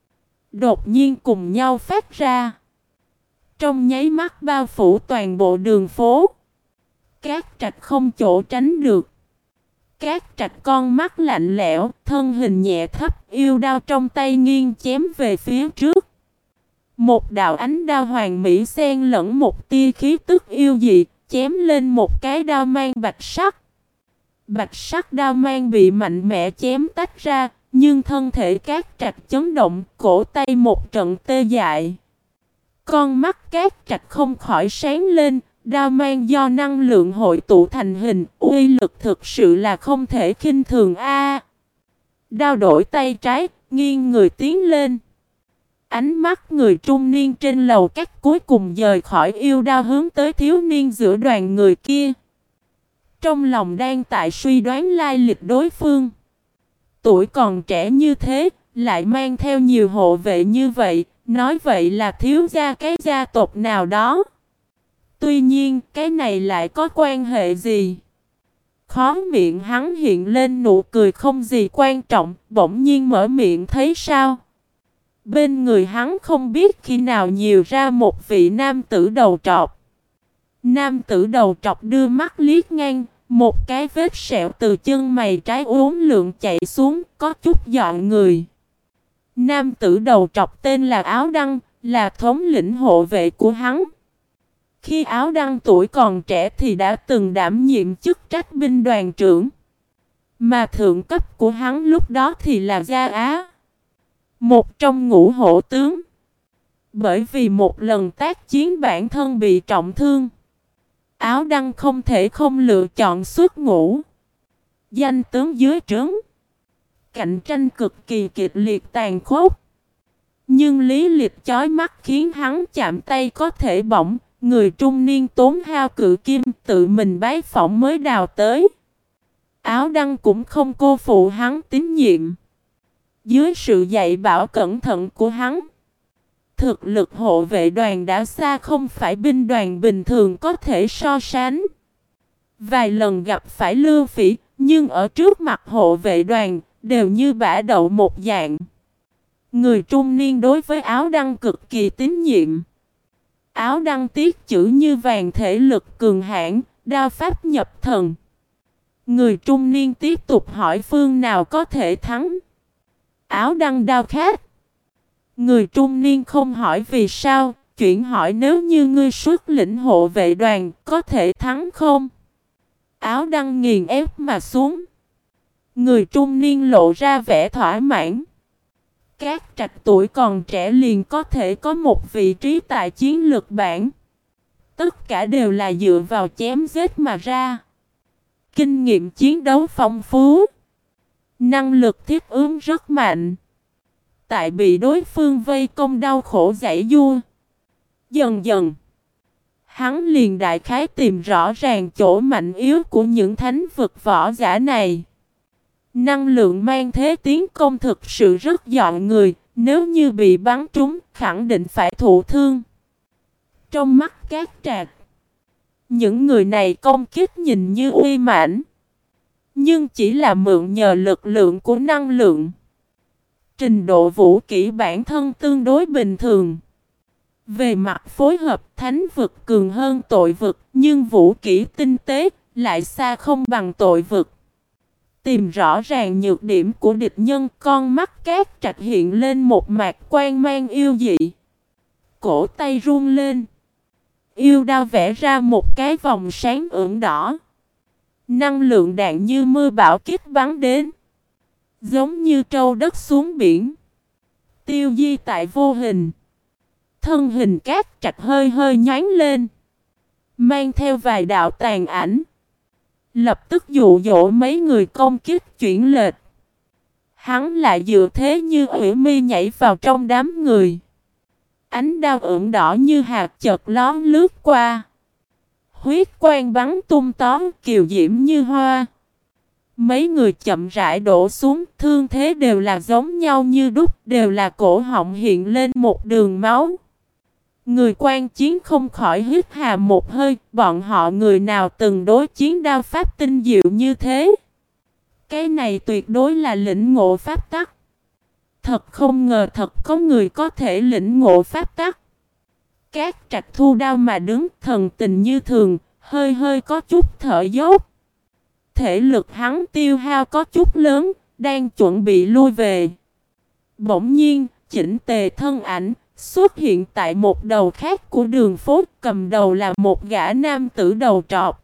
đột nhiên cùng nhau phát ra. Trong nháy mắt bao phủ toàn bộ đường phố. Cát Trạch không chỗ tránh được. Cát Trạch con mắt lạnh lẽo, thân hình nhẹ thấp, yêu đao trong tay nghiêng chém về phía trước. Một đạo ánh đao hoàng mỹ xen lẫn một tia khí tức yêu dị, chém lên một cái đao mang bạch sắc. Bạch sắc đao mang bị mạnh mẽ chém tách ra, nhưng thân thể Cát Trạch chấn động, cổ tay một trận tê dại. Con mắt Cát Trạch không khỏi sáng lên, đao mang do năng lượng hội tụ thành hình, uy lực thực sự là không thể khinh thường a. Đao đổi tay trái, nghiêng người tiến lên. Ánh mắt người trung niên trên lầu các cuối cùng dời khỏi yêu đao hướng tới thiếu niên giữa đoàn người kia. Trong lòng đang tại suy đoán lai lịch đối phương. Tuổi còn trẻ như thế, lại mang theo nhiều hộ vệ như vậy, nói vậy là thiếu gia cái gia tộc nào đó. Tuy nhiên, cái này lại có quan hệ gì? Khó miệng hắn hiện lên nụ cười không gì quan trọng, bỗng nhiên mở miệng thấy sao? Bên người hắn không biết khi nào nhiều ra một vị nam tử đầu trọc. Nam tử trọc trọc đưa mắt liếc ngang, một cái vết sẹo từ chân mày trái uốn lượn chạy xuống, có chút dọn người. Nam tử đầu trọc tên là Áo Đăng, là thống lĩnh hộ vệ của hắn. Khi Áo Đăng tuổi còn trẻ thì đã từng đảm nhiệm chức trách binh đoàn trưởng. Mà thượng cấp của hắn lúc đó thì là Gia Á, một trong ngũ hổ tướng. Bởi vì một lần tác chiến bản thân bị trọng thương, Áo Đăng không thể không lựa chọn xuất ngũ. Danh tướng dưới trướng, cạnh tranh cực kỳ kịch liệt tàn khốc. Nhưng lý lịch chói mắt khiến hắn chạm tay có thể bỏng, người trung niên tốn hao cự kim tự mình bái phỏng mới đào tới. Áo đăng cũng không cô phụ hắn tín nhiệm. Dưới sự dạy bảo cẩn thận của hắn, thực lực hộ vệ đoàn đã xa không phải binh đoàn bình thường có thể so sánh. Vài lần gặp phải Lưu Phỉ, nhưng ở trước mặt hộ vệ đoàn, đều như bã đậu một dạng. Người trung niên đối với áo đăng cực kỳ tín nhiệm. Áo đăng tiết chữ như vàng, thể lực cường hãn, đao pháp nhập thần. Người trung niên tiếp tục hỏi phương nào có thể thắng. Áo đăng đao khát. Người trung niên không hỏi vì sao, chuyển hỏi nếu như ngươi xuất lĩnh hộ vệ đoàn có thể thắng không? Áo đăng nghiền ép mà xuống. Người trung niên lộ ra vẻ thỏa mãn. Các trạch tuổi còn trẻ liền có thể có một vị trí tại chiến lược bảng. Tất cả đều là dựa vào chém giết mà ra. Kinh nghiệm chiến đấu phong phú. Năng lực thiết ứng rất mạnh. Tại bị đối phương vây công đau khổ giãy giụa. Dần dần, hắn liền đại khái tìm rõ ràng chỗ mạnh yếu của những thánh vực võ giả này. Năng lượng mang thế tiến công thực sự rất dọn người, nếu như bị bắn trúng, khẳng định phải thụ thương. Trong mắt các trạc, những người này công kích nhìn như uy mãnh, nhưng chỉ là mượn nhờ lực lượng của năng lượng. Trình độ vũ kỹ bản thân tương đối bình thường. Về mặt phối hợp, thánh vực cường hơn tội vực, nhưng vũ kỹ tinh tế lại xa không bằng tội vực. Tìm rõ ràng nhược điểm của địch nhân, con mắt các trạch hiện lên một mạt quang mang yêu dị. Cổ tay run lên. Yêu đao vẽ ra một cái vòng sáng ửng đỏ. Năng lượng đạn như mưa bão kích bắn đến. Giống như trâu đất xuống biển. Tiêu di tại vô hình. Thân hình các trạch hơi hơi nhánh lên. Mang theo vài đạo tàn ảnh. Lập tức dụ dỗ mấy người công kích chuyển lệch. Hắn lại dựa thế như ủy mi nhảy vào trong đám người. Ánh đao ửng đỏ như hạt chợt lón lướt qua. Huyết quang bắn tung tóm, kiều diễm như hoa. Mấy người chậm rãi đổ xuống, thương thế đều là giống nhau như đúc, đều là cổ họng hiện lên một đường máu. Người quan chiến không khỏi hít hà một hơi, bọn họ người nào từng đối chiến đao pháp tinh diệu như thế. Cái này tuyệt đối là lĩnh ngộ pháp tắc. Thật không ngờ thật có người có thể lĩnh ngộ pháp tắc. Các trạch thu đao mà đứng, thần tình như thường, hơi hơi có chút thở dốc. Thể lực hắn tiêu hao có chút lớn, đang chuẩn bị lui về. Bỗng nhiên, chỉnh tề thân ảnh xuất hiện tại một đầu khác của đường phố, cầm đầu là một gã nam tử đầu trọc.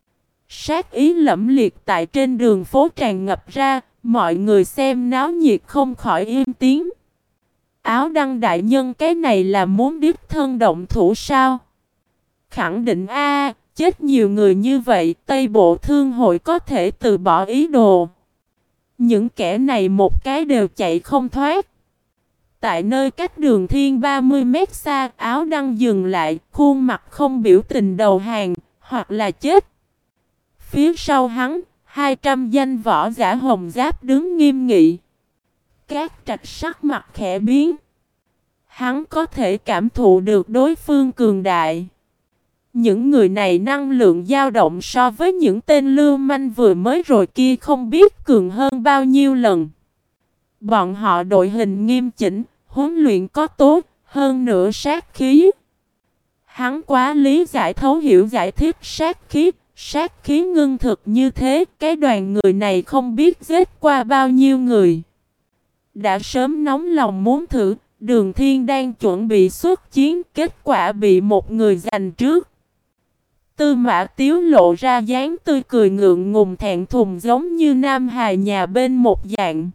Sát ý lẫm liệt tại trên đường phố tràn ngập ra, mọi người xem náo nhiệt không khỏi im tiếng. Áo đăng đại nhân, cái này là muốn đích thân động thủ sao? Khẳng định a, chết nhiều người như vậy, Tây Bộ Thương hội có thể từ bỏ ý đồ. Những kẻ này một cái đều chạy không thoát. Tại nơi cách Đường Thiên ba mươi mét xa, áo đăng dừng lại, khuôn mặt không biểu tình đầu hàng, hoặc là chết. Phía sau hắn, hai trăm danh võ giả hồng giáp đứng nghiêm nghị. Các trạch sắc mặt khẽ biến. Hắn có thể cảm thụ được đối phương cường đại. Những người này năng lượng dao động so với những tên lưu manh vừa mới rồi kia không biết cường hơn bao nhiêu lần. Bọn họ đội hình nghiêm chỉnh, huấn luyện có tốt, hơn nữa sát khí. Hắn quá lý giải thấu hiểu giải thích sát khí, sát khí ngưng thực như thế, cái đoàn người này không biết giết qua bao nhiêu người. Đã sớm nóng lòng muốn thử, Đường Thiên đang chuẩn bị xuất chiến, kết quả bị một người giành trước. Tư Mã Tiếu lộ ra dáng tươi cười ngượng ngùng thẹn thùng giống như nam hài nhà bên một dạng.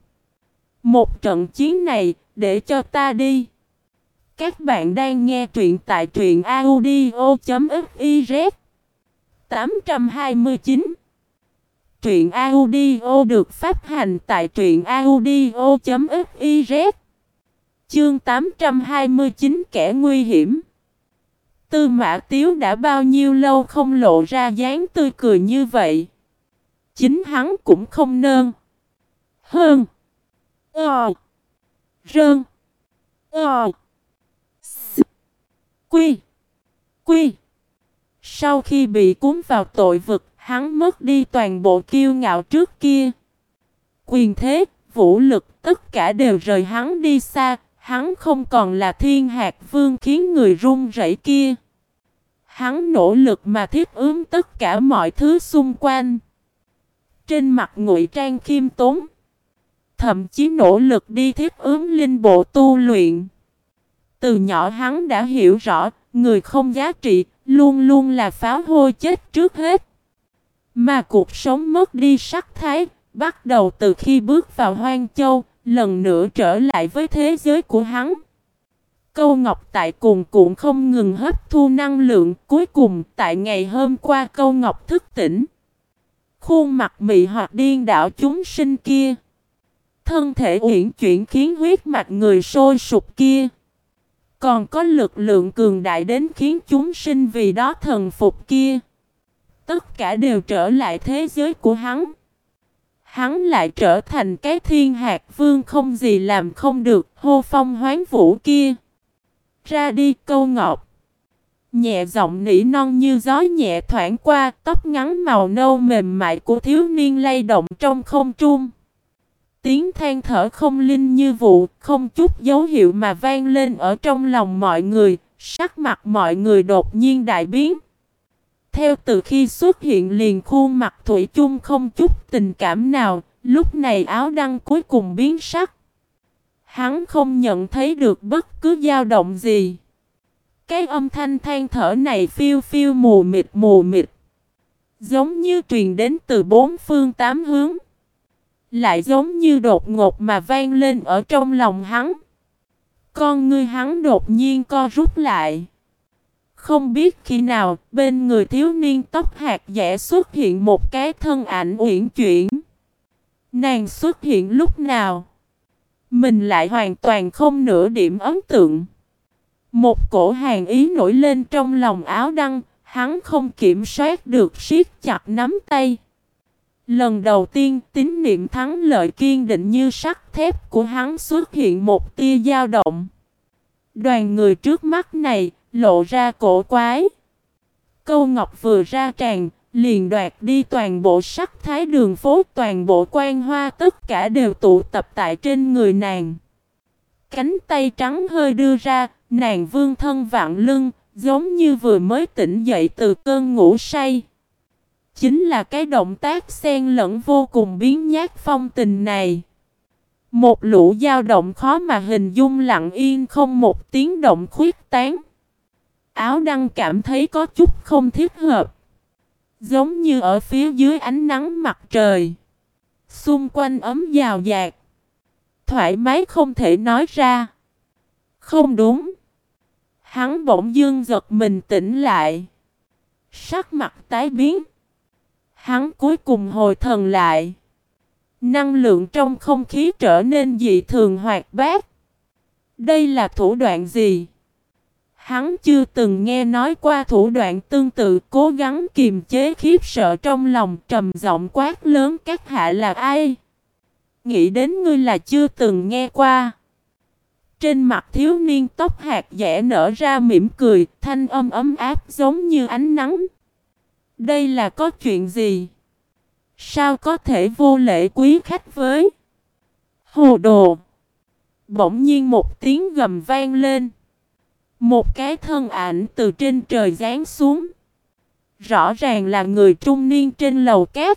Một trận chiến này, để cho ta đi. Các bạn đang nghe truyện tại truyện audio chấm fiz. tám trăm hai mươi chín. Truyện audio được phát hành tại truyện audio chấm fiz. Chương tám trăm hai mươi chín, kẻ nguy hiểm. Tư Mã Tiếu đã bao nhiêu lâu không lộ ra dáng tươi cười như vậy. Chính hắn cũng không nơn. Hơn. Ờ. Rơn. Ờ. S. Quy. Quy. Sau khi bị cuốn vào tội vực, hắn mất đi toàn bộ kiêu ngạo trước kia. Quyền thế, vũ lực, tất cả đều rời hắn đi xa. Hắn không còn là thiên hạt vương khiến người run rẩy kia. Hắn nỗ lực mà thiết ứng tất cả mọi thứ xung quanh. Trên mặt ngụy trang khiêm tốn. Thậm chí nỗ lực đi thiết ứng linh bộ tu luyện. Từ nhỏ hắn đã hiểu rõ, người không giá trị, luôn luôn là pháo hôi chết trước hết. Mà cuộc sống mất đi sắc thái, bắt đầu từ khi bước vào Hoang Châu, lần nữa trở lại với thế giới của hắn. Câu ngọc tại cuồn cuộn không ngừng hấp thu năng lượng, cuối cùng tại ngày hôm qua câu ngọc thức tỉnh. Khuôn mặt mị hoặc điên đảo chúng sinh kia. Thân thể uyển chuyển khiến huyết mạch người sôi sục kia. Còn có lực lượng cường đại đến khiến chúng sinh vì đó thần phục kia. Tất cả đều trở lại thế giới của hắn. Hắn lại trở thành cái thiên hạt vương không gì làm không được, hô phong hoán vũ kia. Ra đi câu ngọc. Nhẹ giọng nỉ non như gió nhẹ thoảng qua, tóc ngắn màu nâu mềm mại của thiếu niên lay động trong không trung. Tiếng than thở không linh như vụ, không chút dấu hiệu mà vang lên ở trong lòng mọi người, sắc mặt mọi người đột nhiên đại biến. Theo từ khi xuất hiện liền khuôn mặt thủy chung không chút tình cảm nào, lúc này áo đăng cuối cùng biến sắc. Hắn không nhận thấy được bất cứ dao động gì. Cái âm thanh than thở này phiêu phiêu mù mịt mù mịt. Giống như truyền đến từ bốn phương tám hướng. Lại giống như đột ngột mà vang lên ở trong lòng hắn. Con ngươi hắn đột nhiên co rút lại. Không biết khi nào bên người thiếu niên tóc hạt dẻ xuất hiện một cái thân ảnh uyển chuyển. Nàng xuất hiện lúc nào? Mình lại hoàn toàn không nửa điểm ấn tượng. Một cổ hàn ý nổi lên trong lòng áo đăng, hắn không kiểm soát được siết chặt nắm tay. Lần đầu tiên tín niệm thắng lợi kiên định như sắt thép của hắn xuất hiện một tia dao động. Đoàn người trước mắt này lộ ra cổ quái. Câu ngọc vừa ra tràng, liền đoạt đi toàn bộ sắc thái đường phố, toàn bộ quan hoa tất cả đều tụ tập tại trên người nàng. Cánh tay trắng hơi đưa ra, nàng vươn thân vặn lưng, giống như vừa mới tỉnh dậy từ cơn ngủ say. Chính là cái động tác xen lẫn vô cùng biến nhát phong tình này. Một lũ dao động khó mà hình dung lặng yên không một tiếng động khuyết tán. Áo đăng cảm thấy có chút không thích hợp. Giống như ở phía dưới ánh nắng mặt trời. Xung quanh ấm dào dạt. Thoải mái không thể nói ra. Không đúng. Hắn bỗng dưng giật mình tỉnh lại. Sắc mặt tái biến. Hắn cuối cùng hồi thần lại. Năng lượng trong không khí trở nên dị thường hoạt bát. Đây là thủ đoạn gì? Hắn chưa từng nghe nói qua thủ đoạn tương tự, cố gắng kiềm chế khiếp sợ trong lòng, trầm giọng quát lớn các hạ là ai? Nghĩ đến ngươi là chưa từng nghe qua. Trên mặt thiếu niên tóc hạt dẻ nở ra mỉm cười, thanh âm ấm áp giống như ánh nắng. Đây là có chuyện gì? Sao có thể vô lễ quý khách với? Hồ đồ! Bỗng nhiên một tiếng gầm vang lên. Một cái thân ảnh từ trên trời giáng xuống. Rõ ràng là người trung niên trên lầu cát.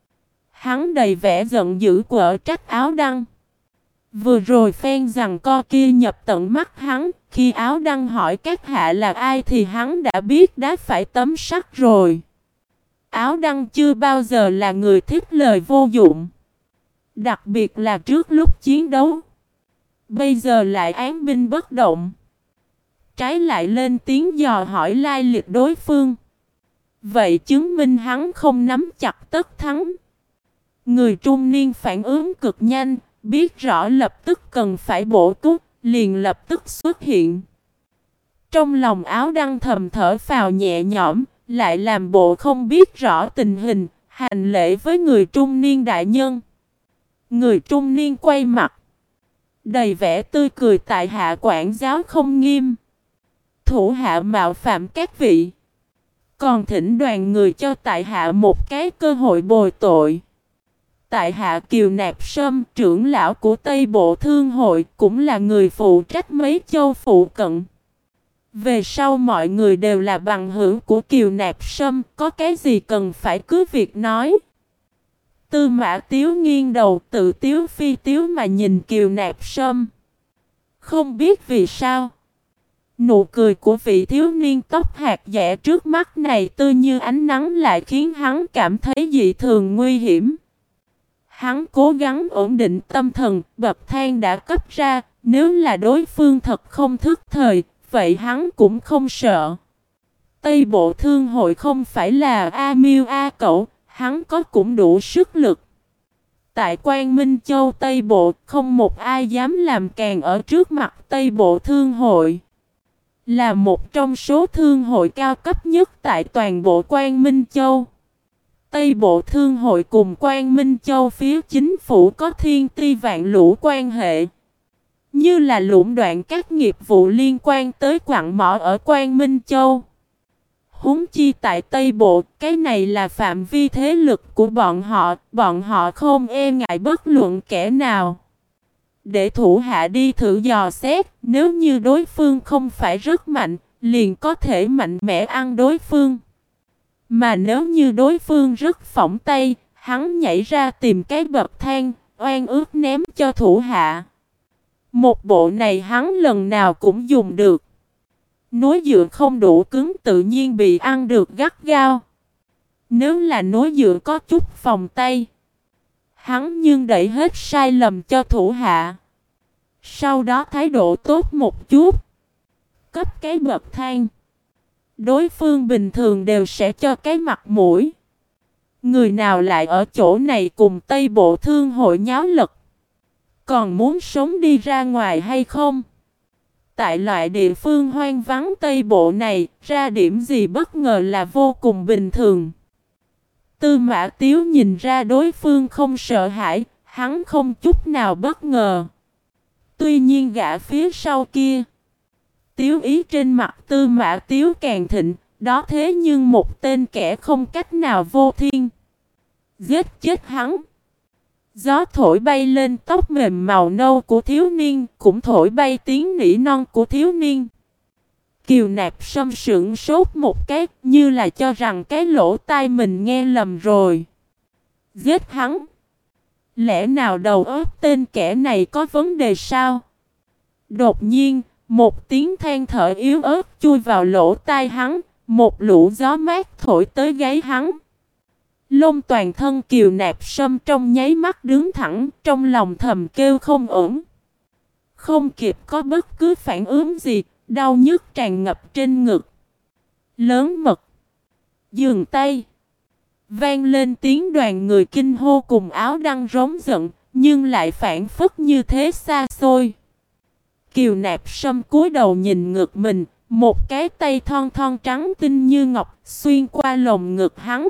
Hắn đầy vẻ giận dữ quở trách áo đăng. Vừa rồi phen rằng co kia nhập tận mắt hắn. Khi áo đăng hỏi các hạ là ai thì hắn đã biết đã phải tấm sắt rồi. Áo đăng chưa bao giờ là người thích lời vô dụng. Đặc biệt là trước lúc chiến đấu. Bây giờ lại án binh bất động. Trái lại lên tiếng dò hỏi lai lịch đối phương. Vậy chứng minh hắn không nắm chặt tất thắng. Người trung niên phản ứng cực nhanh, biết rõ lập tức cần phải bổ túc, liền lập tức xuất hiện. Trong lòng Áo Đăng thầm thở phào nhẹ nhõm, lại làm bộ không biết rõ tình hình, hành lễ với người trung niên đại nhân. Người trung niên quay mặt, đầy vẻ tươi cười, tại hạ quản giáo không nghiêm, thủ hạ mạo phạm các vị, còn thỉnh đoàn người cho tại hạ một cái cơ hội bồi tội. Tại hạ Kiều Nạp Sâm, trưởng lão của Tây Bộ Thương hội, cũng là người phụ trách mấy châu phụ cận. Về sau mọi người đều là bằng hữu của Kiều Nạp Sâm, có cái gì cần phải cứ việc nói. Tư Mã Tiếu nghiêng đầu, tự tiếu phi tiếu mà nhìn Kiều Nạp Sâm. Không biết vì sao, nụ cười của vị thiếu niên tóc hạt dẻ trước mắt này tươi như ánh nắng lại khiến hắn cảm thấy dị thường nguy hiểm. Hắn cố gắng ổn định tâm thần, bậc thang đã cấp ra, nếu là đối phương thật không thức thời, vậy hắn cũng không sợ. Tây Bộ Thương hội không phải là A Miêu A Cẩu, hắn có cũng đủ sức lực. Tại Quang Minh Châu Tây Bộ, không một ai dám làm càn ở trước mặt Tây Bộ Thương hội. Là một trong số thương hội cao cấp nhất tại toàn bộ Quang Minh Châu. Tây Bộ Thương hội cùng Quang Minh Châu phía chính phủ có thiên ti vạn lũ quan hệ, như là lũng đoạn các nghiệp vụ liên quan tới quặng mỏ ở Quang Minh Châu. Huống chi tại Tây Bộ, cái này là phạm vi thế lực của bọn họ, bọn họ không e ngại bất luận kẻ nào. Để thủ hạ đi thử dò xét, nếu như đối phương không phải rất mạnh, liền có thể mạnh mẽ ăn đối phương. Mà nếu như đối phương rất phỏng tay, hắn nhảy ra tìm cái bậc thang, oan ước ném cho thủ hạ. Một bộ này hắn lần nào cũng dùng được. Nối dựa không đủ cứng tự nhiên bị ăn được gắt gao. Nếu là nối dựa có chút phòng tay, hắn nhưng đẩy hết sai lầm cho thủ hạ. Sau đó thái độ tốt một chút, cấp cái bậc thang. Đối phương bình thường đều sẽ cho cái mặt mũi. Người nào lại ở chỗ này cùng Tây Bộ Thương hội nháo lật, còn muốn sống đi ra ngoài hay không? Tại loại địa phương hoang vắng Tây Bộ này, ra điểm gì bất ngờ là vô cùng bình thường. Tư Mã Tiếu nhìn ra đối phương không sợ hãi, hắn không chút nào bất ngờ. Tuy nhiên gã phía sau kia, Tiếu ý trên mặt Tư Mã Tiếu càng thịnh, đó thế nhưng một tên kẻ không cách nào vô thiên. Giết chết hắn. Gió thổi bay lên tóc mềm màu nâu của thiếu niên, cũng thổi bay tiếng nỉ non của thiếu niên. Kiều Nạp Sâm sững sốt một cái, như là cho rằng cái lỗ tai mình nghe lầm rồi. Giết hắn. Lẽ nào đầu óc tên kẻ này có vấn đề sao? Đột nhiên, một tiếng than thở yếu ớt chui vào lỗ tai hắn, một lũ gió mát thổi tới gáy hắn. Lông toàn thân Kiều Nạp Sâm trong nháy mắt đứng thẳng, trong lòng thầm kêu không ổn. Không kịp có bất cứ phản ứng gì, đau nhức tràn ngập trên ngực. Lớn mật. Dừng tay. Vang lên tiếng đoàn người kinh hô cùng Áo Đăng rống giận, nhưng lại phản phất như thế xa xôi. Kiều Nạp Sâm cúi đầu nhìn ngực mình, một cái tay thon thon trắng tinh như ngọc xuyên qua lồng ngực hắn.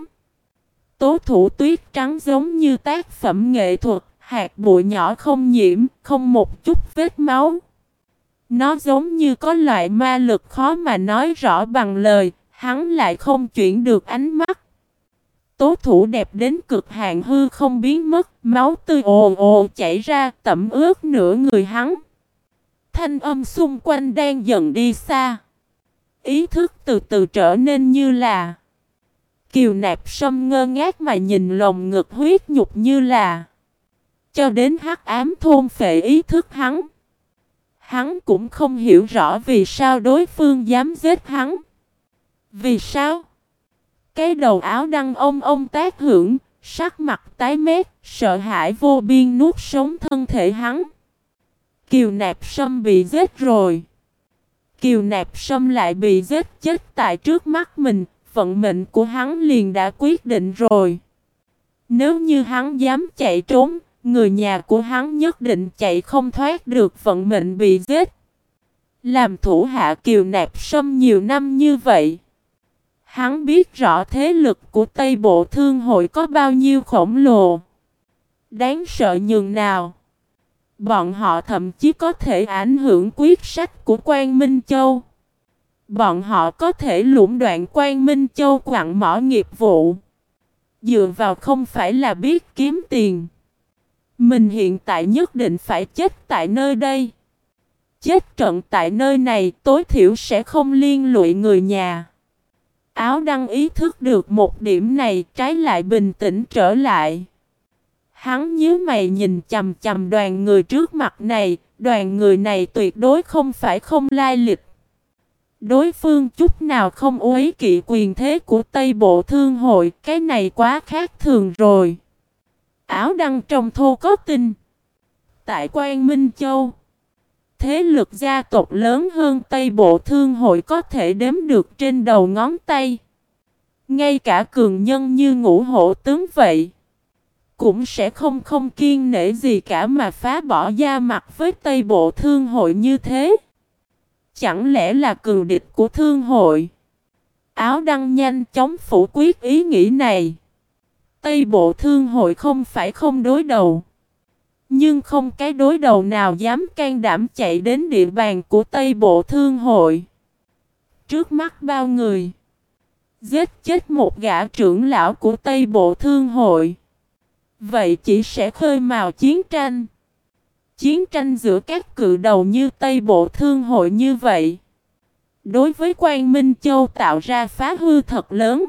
Tố thủ tuyết trắng giống như tác phẩm nghệ thuật, hạt bụi nhỏ không nhiễm, không một chút vết máu. Nó giống như có loại ma lực khó mà nói rõ bằng lời, hắn lại không chuyển được ánh mắt. Tố thủ đẹp đến cực hạn hư không biến mất, máu tươi ồ ồ chảy ra tẩm ướt nửa người hắn. Thanh âm xung quanh đang dần đi xa. Ý thức từ từ trở nên như là. Kiều Nạp Sâm ngơ ngác mà nhìn lồng ngực huyết nhục như là. Cho đến hắc ám thôn phệ ý thức hắn. Hắn cũng không hiểu rõ vì sao đối phương dám giết hắn. Vì sao? Cái đầu Áo Đăng ông ông tác hưởng, sắc mặt tái mét, sợ hãi vô biên nuốt sống thân thể hắn. Kiều Nạp Sâm bị giết rồi. Kiều Nạp Sâm lại bị giết chết tại trước mắt mình, vận mệnh của hắn liền đã quyết định rồi. Nếu như hắn dám chạy trốn, người nhà của hắn nhất định chạy không thoát được vận mệnh bị giết. Làm thủ hạ Kiều Nạp Sâm nhiều năm như vậy, hắn biết rõ thế lực của Tây Bộ Thương hội có bao nhiêu khổng lồ, đáng sợ nhường nào. Bọn họ thậm chí có thể ảnh hưởng quyết sách của Quan Minh Châu. Bọn họ có thể lũng đoạn Quan Minh Châu quặng mỏ nghiệp vụ. Dựa vào không phải là biết kiếm tiền. Mình hiện tại nhất định phải chết tại nơi đây. Chết trận tại nơi này tối thiểu sẽ không liên lụy người nhà. Áo Đăng ý thức được một điểm này, trái lại bình tĩnh trở lại. Hắn nhíu mày nhìn chằm chằm đoàn người trước mặt này, đoàn người này tuyệt đối không phải không lai lịch. Đối phương chút nào không uế kỵ quyền thế của Tây Bộ Thương hội, cái này quá khác thường rồi. Áo Đăng trong thô có tin. Tại Quan Minh Châu, thế lực gia tộc lớn hơn Tây Bộ Thương hội có thể đếm được trên đầu ngón tay. Ngay cả cường nhân như Ngũ Hổ tướng vậy, cũng sẽ không không kiêng nể gì cả mà phá bỏ da mặt với Tây Bộ Thương hội như thế. Chẳng lẽ là cường địch của Thương hội? Áo Đăng nhanh chóng phủ quyết ý nghĩ này. Tây Bộ Thương hội không phải không đối đầu, nhưng không cái đối đầu nào dám can đảm chạy đến địa bàn của Tây Bộ Thương hội. Trước mắt bao người, giết chết một gã trưởng lão của Tây Bộ Thương hội, vậy chỉ sẽ khơi mào chiến tranh. Chiến tranh giữa các cự đầu như Tây Bộ Thương hội như vậy, đối với Quan Minh Châu tạo ra phá hư thật lớn.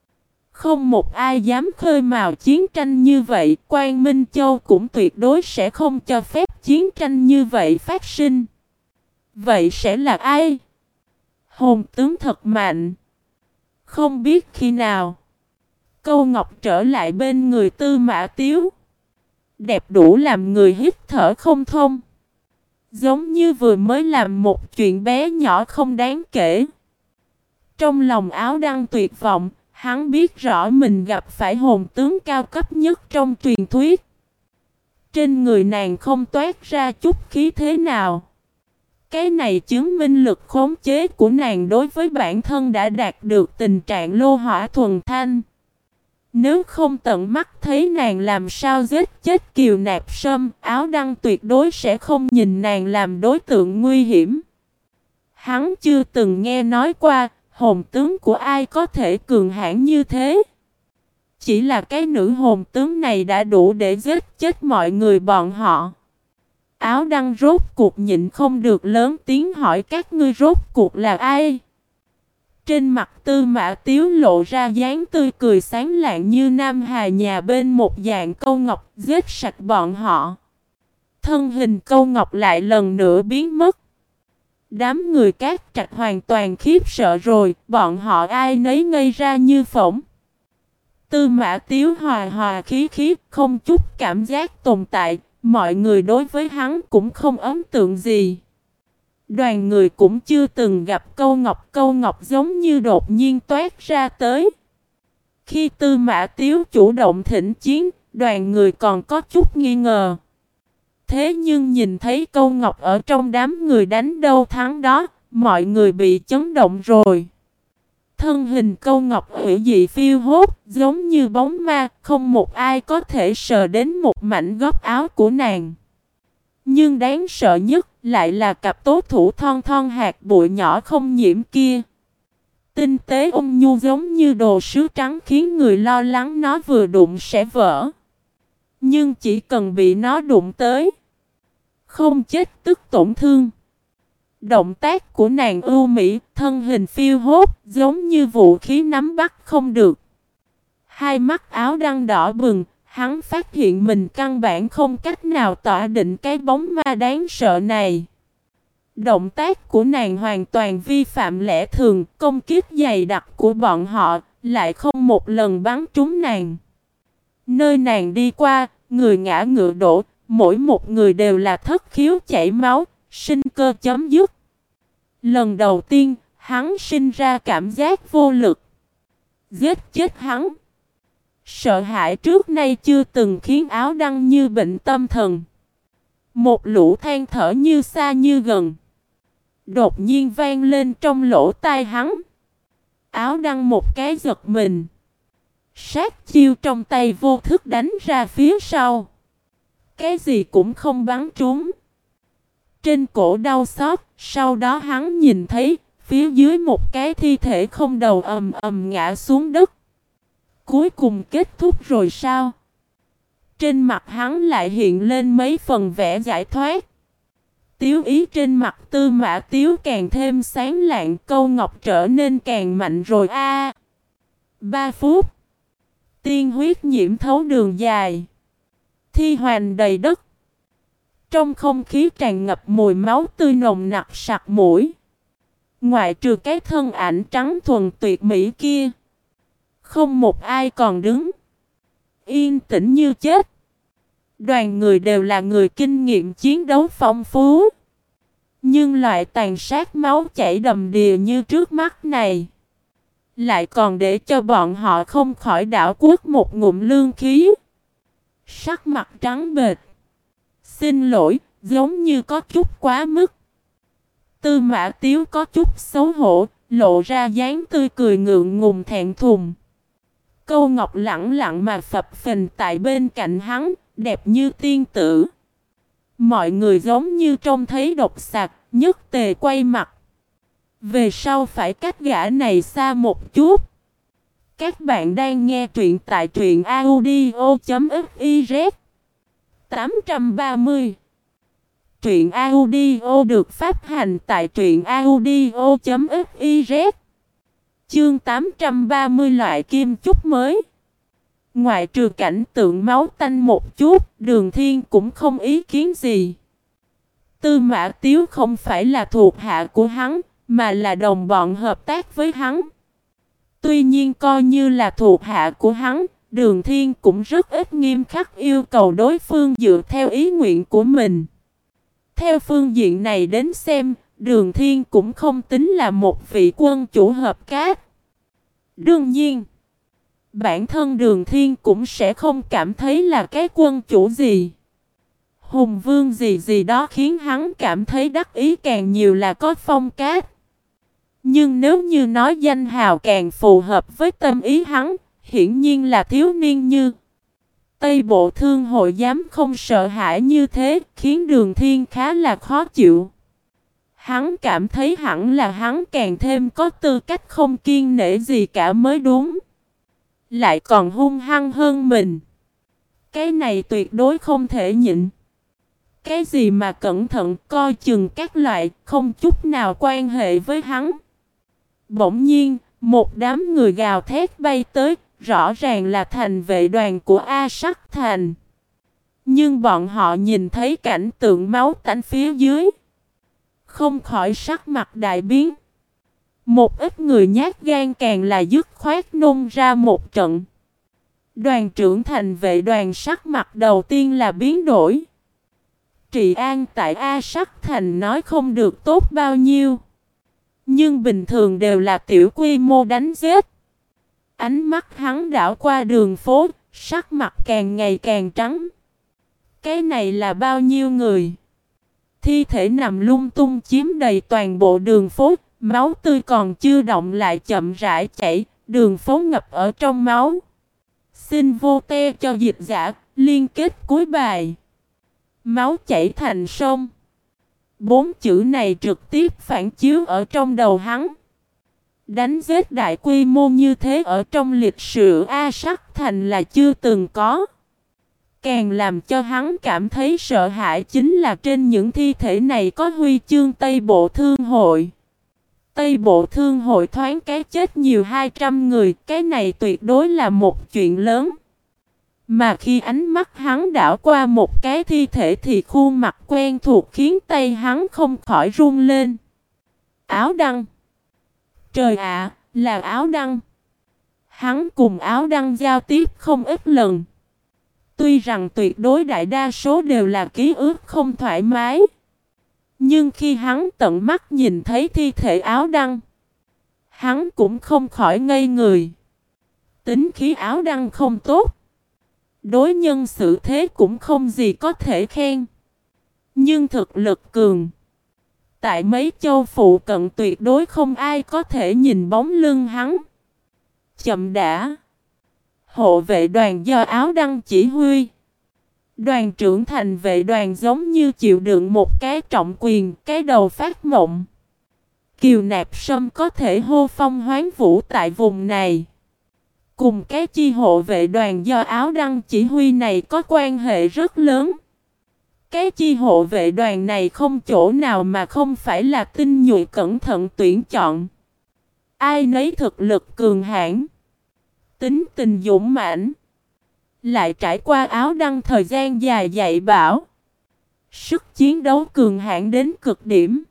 Không một ai dám khơi mào chiến tranh như vậy, Quan Minh Châu cũng tuyệt đối sẽ không cho phép chiến tranh như vậy phát sinh. Vậy sẽ là ai? Hồn tướng thật mạnh. Không biết khi nào, Câu Ngọc trở lại bên người Tư Mã Tiếu. Đẹp đủ làm người hít thở không thông. Giống như vừa mới làm một chuyện bé nhỏ không đáng kể. Trong lòng Áo Đăng tuyệt vọng, hắn biết rõ mình gặp phải hồn tướng cao cấp nhất trong truyền thuyết. Trên người nàng không toát ra chút khí thế nào. Cái này chứng minh lực khống chế của nàng đối với bản thân đã đạt được tình trạng lô hỏa thuần thanh. Nếu không tận mắt thấy nàng làm sao giết chết Kiều Nạp Sâm, Áo Đăng tuyệt đối sẽ không nhìn nàng làm đối tượng nguy hiểm. Hắn chưa từng nghe nói qua, hồn tướng của ai có thể cường hãn như thế. Chỉ là cái nữ hồn tướng này đã đủ để giết chết mọi người bọn họ. Áo Đăng rốt cuộc nhịn không được lớn tiếng hỏi các ngươi rốt cuộc là ai? Trên mặt Tư Mã Tiếu lộ ra dáng tươi cười sáng lạng như Nam Hà nhà bên một dạng Câu Ngọc giết sạch bọn họ. Thân hình Câu Ngọc lại lần nữa biến mất. Đám người Cát Trạch hoàn toàn khiếp sợ rồi, bọn họ ai nấy ngây ra như phỗng. Tư Mã Tiếu hòa hòa khí khí, không chút cảm giác tồn tại, mọi người đối với hắn cũng không ấn tượng gì. Đoàn người cũng chưa từng gặp Câu Ngọc, Câu Ngọc giống như đột nhiên toát ra tới. Khi Tư Mã Tiếu chủ động thỉnh chiến, đoàn người còn có chút nghi ngờ. Thế nhưng nhìn thấy Câu Ngọc ở trong đám người đánh đâu thắng đó, mọi người bị chấn động rồi. Thân hình Câu Ngọc hủy dị phiêu hốt, giống như bóng ma, không một ai có thể sờ đến một mảnh góc áo của nàng. Nhưng đáng sợ nhất lại là cặp tố thủ thon thon hạt bụi nhỏ không nhiễm kia. Tinh tế ôn nhu giống như đồ sứ trắng khiến người lo lắng nó vừa đụng sẽ vỡ. Nhưng chỉ cần bị nó đụng tới, không chết tức tổn thương. Động tác của nàng ưu mỹ, thân hình phiêu hốt, giống như vũ khí nắm bắt không được. Hai mắt Áo Đăng đỏ bừng, hắn phát hiện mình căn bản không cách nào tỏa định cái bóng ma đáng sợ này. Động tác của nàng hoàn toàn vi phạm lẽ thường, công kích dày đặc của bọn họ, lại không một lần bắn trúng nàng. Nơi nàng đi qua, người ngã ngựa đổ, mỗi một người đều là thất khiếu chảy máu, sinh cơ chấm dứt. Lần đầu tiên, hắn sinh ra cảm giác vô lực. Giết chết hắn. Sợ hãi trước nay chưa từng khiến Áo Đăng như bệnh tâm thần. Một lũ than thở như xa như gần. đột nhiên vang lên trong lỗ tai hắn. Áo Đăng một cái giật mình. Sát chiêu trong tay vô thức đánh ra phía sau. Cái gì cũng không bắn trúng. Trên cổ đau xót, sau đó hắn nhìn thấy phía dưới một cái thi thể không đầu ầm ầm ngã xuống đất. Cuối cùng kết thúc rồi sao? Trên mặt hắn lại hiện lên mấy phần vẻ giải thoát. Tiếu ý trên mặt Tư Mã Tiếu càng thêm sáng lạng, câu ngọc trở nên càng mạnh rồi a. Ba phút. Tiên huyết nhiễm thấu đường dài. Thi hoành đầy đất. Trong không khí tràn ngập mùi máu tươi nồng nặc sặc mũi. Ngoại trừ cái thân ảnh trắng thuần tuyệt mỹ kia, không một ai còn đứng. Yên tĩnh như chết. Đoàn người đều là người kinh nghiệm chiến đấu phong phú. Nhưng loại tàn sát máu chảy đầm đìa như trước mắt này lại còn để cho bọn họ không khỏi đảo quốc một ngụm lương khí. Sắc mặt trắng bệch. Xin lỗi, giống như có chút quá mức. Tư Mã Tiếu có chút xấu hổ, lộ ra dáng tươi cười ngượng ngùng thẹn thùng. Câu ngọc lẳng lặng mà phập phình tại bên cạnh hắn, đẹp như tiên tử. Mọi người giống như trông thấy độc sạc, nhất tề quay mặt. Về sau phải cách gã này xa một chút. Các bạn đang nghe truyện tại truyện audio chấm fiz. tám trăm ba mươi. Truyện audio được phát hành tại truyện audio chấm fiz. Chương tám trăm ba mươi loại kim chúc mới. Ngoại trừ cảnh tượng máu tanh một chút, Đường Thiên cũng không ý kiến gì. Tư Mã Tiếu không phải là thuộc hạ của hắn, mà là đồng bọn hợp tác với hắn. Tuy nhiên coi như là thuộc hạ của hắn, Đường Thiên cũng rất ít nghiêm khắc yêu cầu đối phương dựa theo ý nguyện của mình. Theo phương diện này đến xem, Đường Thiên cũng không tính là một vị quân chủ hợp cát. Đương nhiên, bản thân Đường Thiên cũng sẽ không cảm thấy là cái quân chủ gì, hùng vương gì gì đó khiến hắn cảm thấy đắc ý càng nhiều là có phong cát. Nhưng nếu như nói danh hào càng phù hợp với tâm ý hắn, hiển nhiên là thiếu niên như Tây Bộ Thương hội dám không sợ hãi như thế, khiến Đường Thiên khá là khó chịu. Hắn cảm thấy hẳn là hắn càng thêm có tư cách không kiêng nể gì cả mới đúng. Lại còn hung hăng hơn mình. Cái này tuyệt đối không thể nhịn. Cái gì mà cẩn thận coi chừng các loại không chút nào quan hệ với hắn. Bỗng nhiên, một đám người gào thét bay tới, rõ ràng là thành vệ đoàn của A Sắc Thành. Nhưng bọn họ nhìn thấy cảnh tượng máu tanh phía dưới, không khỏi sắc mặt đại biến. Một ít người nhát gan càng là dứt khoát nôn ra một trận. Đoàn trưởng thành vệ đoàn sắc mặt đầu tiên là biến đổi. Trị an tại A Sắc Thành nói không được tốt bao nhiêu, nhưng bình thường đều là tiểu quy mô đánh giết. Ánh mắt hắn đảo qua đường phố, sắc mặt càng ngày càng trắng. Cái này là bao nhiêu người? Thi thể nằm lung tung chiếm đầy toàn bộ đường phố, máu tươi còn chưa động lại chậm rãi chảy, đường phố ngập ở trong máu. Xin vô te cho dịch giả, liên kết cuối bài. Máu chảy thành sông. Bốn chữ này trực tiếp phản chiếu ở trong đầu hắn. Đánh giết đại quy mô như thế ở trong lịch sử A Sắc Thành là chưa từng có. Càng làm cho hắn cảm thấy sợ hãi chính là trên những thi thể này có huy chương Tây Bộ Thương hội. Tây Bộ Thương hội thoáng cái chết nhiều hai trăm người, cái này tuyệt đối là một chuyện lớn. Mà khi ánh mắt hắn đảo qua một cái thi thể thì khuôn mặt quen thuộc khiến tay hắn không khỏi run lên. Áo Đăng. Trời ạ, là Áo Đăng. Hắn cùng Áo Đăng giao tiếp không ít lần. Tuy rằng tuyệt đối đại đa số đều là ký ức không thoải mái, nhưng khi hắn tận mắt nhìn thấy thi thể Áo Đăng, hắn cũng không khỏi ngây người. Tính khí Áo Đăng không tốt, đối nhân xử thế cũng không gì có thể khen, nhưng thực lực cường. Tại mấy châu phụ cận tuyệt đối không ai có thể nhìn bóng lưng hắn. Chậm đã. Hộ vệ đoàn do Áo Đăng chỉ huy. Đoàn trưởng thành vệ đoàn giống như chịu đựng một cái trọng quyền, cái đầu phát mộng. Kiều Nạp Sâm có thể hô phong hoán vũ tại vùng này. Cùng cái chi hộ vệ đoàn do Áo Đăng chỉ huy này có quan hệ rất lớn. Cái chi hộ vệ đoàn này không chỗ nào mà không phải là tinh nhuệ cẩn thận tuyển chọn. Ai nấy thực lực cường hãn, tính tình dũng mãnh, lại trải qua Áo Đăng thời gian dài dạy bảo, sức chiến đấu cường hãn đến cực điểm.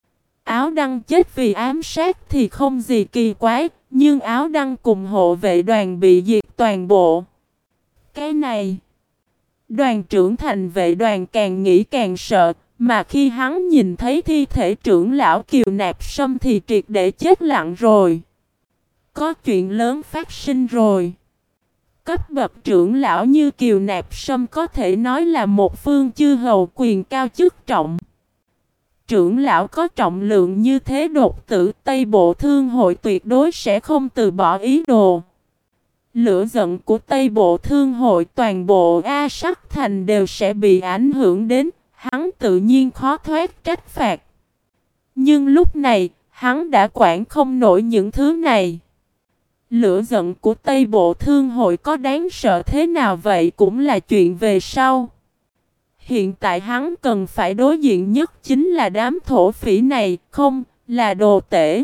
Áo Đăng chết vì ám sát thì không gì kỳ quái, nhưng Áo Đăng cùng hộ vệ đoàn bị diệt toàn bộ. Cái này, đoàn trưởng thành vệ đoàn càng nghĩ càng sợ, mà khi hắn nhìn thấy thi thể trưởng lão Kiều Nạp Sâm thì triệt để chết lặng rồi. Có chuyện lớn phát sinh rồi. Cấp bậc trưởng lão như Kiều Nạp Sâm có thể nói là một phương chư hầu quyền cao chức trọng. Trưởng lão có trọng lượng như thế, đột tử Tây Bộ Thương hội tuyệt đối sẽ không từ bỏ ý đồ. Lửa giận của Tây Bộ Thương hội toàn bộ A Sắc Thành đều sẽ bị ảnh hưởng đến, hắn tự nhiên khó thoát trách phạt. Nhưng lúc này, hắn đã quản không nổi những thứ này. Lửa giận của Tây Bộ Thương hội có đáng sợ thế nào vậy cũng là chuyện về sau. Hiện tại hắn cần phải đối diện nhất chính là đám thổ phỉ này, không, là đồ tể.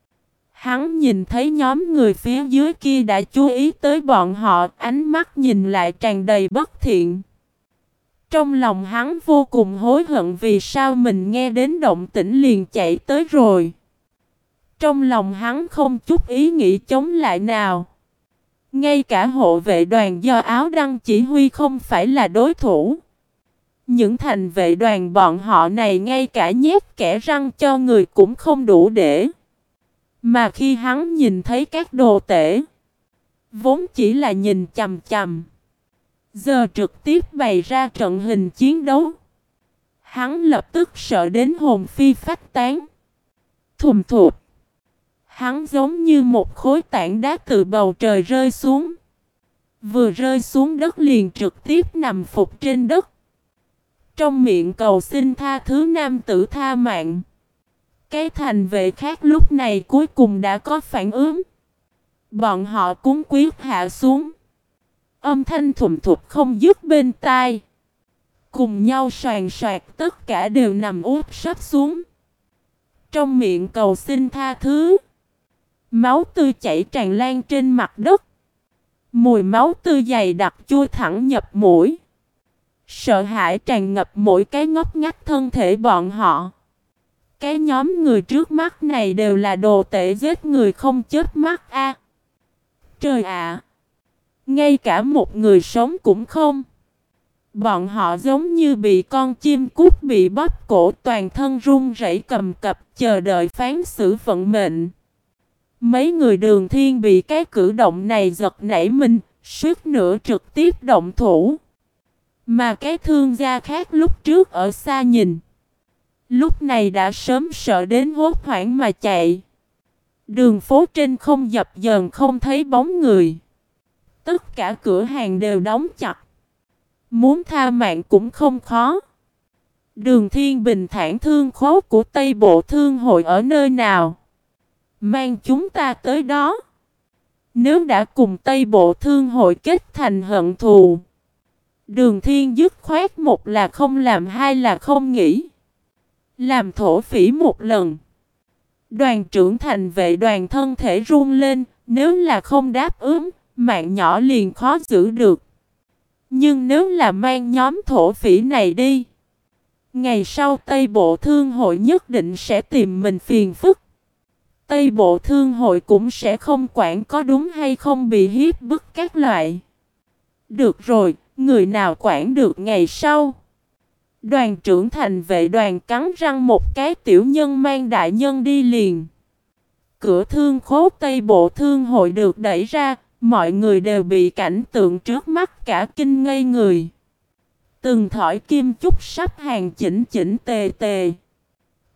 Hắn nhìn thấy nhóm người phía dưới kia đã chú ý tới bọn họ, ánh mắt nhìn lại tràn đầy bất thiện. Trong lòng hắn vô cùng hối hận vì sao mình nghe đến động tĩnh liền chạy tới rồi. Trong lòng hắn không chút ý nghĩ chống lại nào. Ngay cả hộ vệ đoàn do Áo Đăng chỉ huy không phải là đối thủ. Những thành vệ đoàn bọn họ này ngay cả nhét kẽ răng cho người cũng không đủ để. Mà khi hắn nhìn thấy các đồ tể, vốn chỉ là nhìn chằm chằm, giờ trực tiếp bày ra trận hình chiến đấu. Hắn lập tức sợ đến hồn phi phách tán. Thùm thụt. Hắn giống như một khối tảng đá từ bầu trời rơi xuống. Vừa rơi xuống đất liền trực tiếp nằm phục trên đất. Trong miệng cầu xin tha thứ nam tử tha mạng. Cái thành vệ khác lúc này cuối cùng đã có phản ứng. Bọn họ cuống quyết hạ xuống. Âm thanh thùm thụt không dứt bên tai. Cùng nhau soàn soạt tất cả đều nằm úp sấp xuống. Trong miệng cầu xin tha thứ. Máu tươi chảy tràn lan trên mặt đất. Mùi máu tươi dày đặc chui thẳng nhập mũi. Sợ hãi tràn ngập mỗi cái ngóc ngách thân thể bọn họ. Cái nhóm người trước mắt này đều là đồ tể giết người không chớp mắt a. À, trời ạ! Ngay cả một người sống cũng không. Bọn họ giống như bị con chim cút bị bóp cổ, toàn thân run rẩy cầm cập chờ đợi phán xử vận mệnh. Mấy người Đường Thiên bị cái cử động này giật nảy mình, suýt nữa trực tiếp động thủ. Mà cái thương gia khác lúc trước ở xa nhìn, lúc này đã sớm sợ đến hốt hoảng mà chạy. Đường phố trên không dập dờn không thấy bóng người. Tất cả cửa hàng đều đóng chặt. Muốn tha mạng cũng không khó. Đường Thiên bình thản thương khố của Tây Bộ Thương hội ở nơi nào? Mang chúng ta tới đó. Nếu đã cùng Tây Bộ Thương hội kết thành hận thù, Đường Thiên dứt khoát một là không làm, hai là không nghĩ. Làm thổ phỉ một lần. Đoàn trưởng thành vệ đoàn thân thể run lên, nếu là không đáp ứng, mạng nhỏ liền khó giữ được. Nhưng nếu là mang nhóm thổ phỉ này đi, ngày sau Tây Bộ Thương hội nhất định sẽ tìm mình phiền phức. Tây Bộ Thương hội cũng sẽ không quản có đúng hay không bị hiếp bức các loại. Được rồi, người nào quản được ngày sau. Đoàn trưởng thành vệ đoàn cắn răng một cái, tiểu nhân mang đại nhân đi liền. Cửa thương khố Tây Bộ Thương hội được đẩy ra, mọi người đều bị cảnh tượng trước mắt cả kinh ngây người. Từng thỏi kim chúc sắp hàng chỉnh chỉnh tề tề.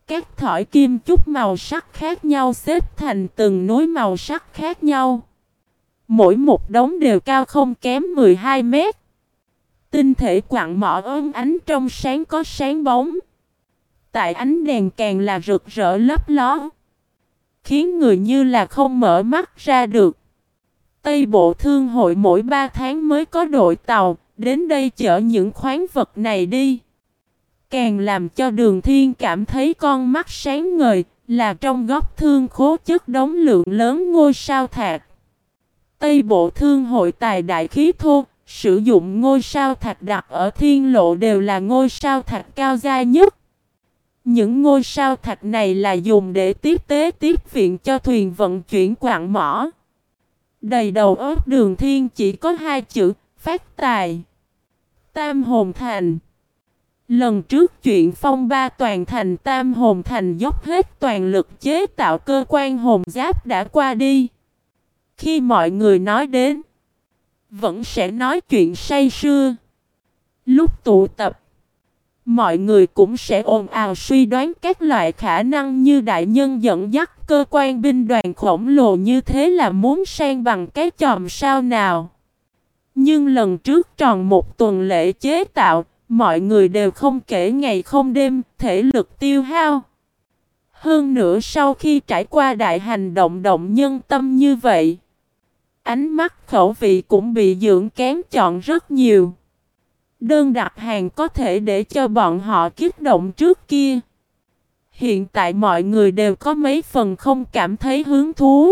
các thỏi kim chúc màu sắc khác nhau xếp thành từng núi màu sắc khác nhau. Mỗi một đống đều cao không kém mười hai mét. Tinh thể quặng mỏ ốm ánh trong sáng có sáng bóng. Tại ánh đèn càng là rực rỡ lấp ló, khiến người như là không mở mắt ra được. Tây Bộ Thương hội mỗi ba tháng mới có đội tàu đến đây chở những khoáng vật này đi. Càng làm cho Đường Thiên cảm thấy con mắt sáng ngời, là trong góc thương khố chất đống lượng lớn ngôi sao thạch. Tây Bộ Thương hội tài đại khí thô, sử dụng ngôi sao thạch đặt ở thiên lộ đều là ngôi sao thạch cao giai nhất. Những ngôi sao thạch này là dùng để tiếp tế tiếp viện cho thuyền vận chuyển quặng mỏ. Đầy đầu óc Đường Thiên chỉ có hai chữ: phát tài. Tam Hồn Thành. Lần trước chuyện phong ba toàn thành, Tam Hồn Thành dốc hết toàn lực chế tạo cơ quan hồn giáp đã qua đi. Khi mọi người nói đến, vẫn sẽ nói chuyện say sưa. Lúc tụ tập, mọi người cũng sẽ ồn ào suy đoán các loại khả năng, như đại nhân dẫn dắt cơ quan binh đoàn khổng lồ như thế là muốn san bằng cái chòm sao nào. Nhưng lần trước tròn một tuần lễ chế tạo, mọi người đều không kể ngày không đêm, thể lực tiêu hao. Hơn nữa sau khi trải qua đại hành động động nhân tâm như vậy, ánh mắt khẩu vị cũng bị dưỡng kén chọn rất nhiều. Đơn đặt hàng có thể để cho bọn họ kích động trước kia. Hiện tại mọi người đều có mấy phần không cảm thấy hứng thú.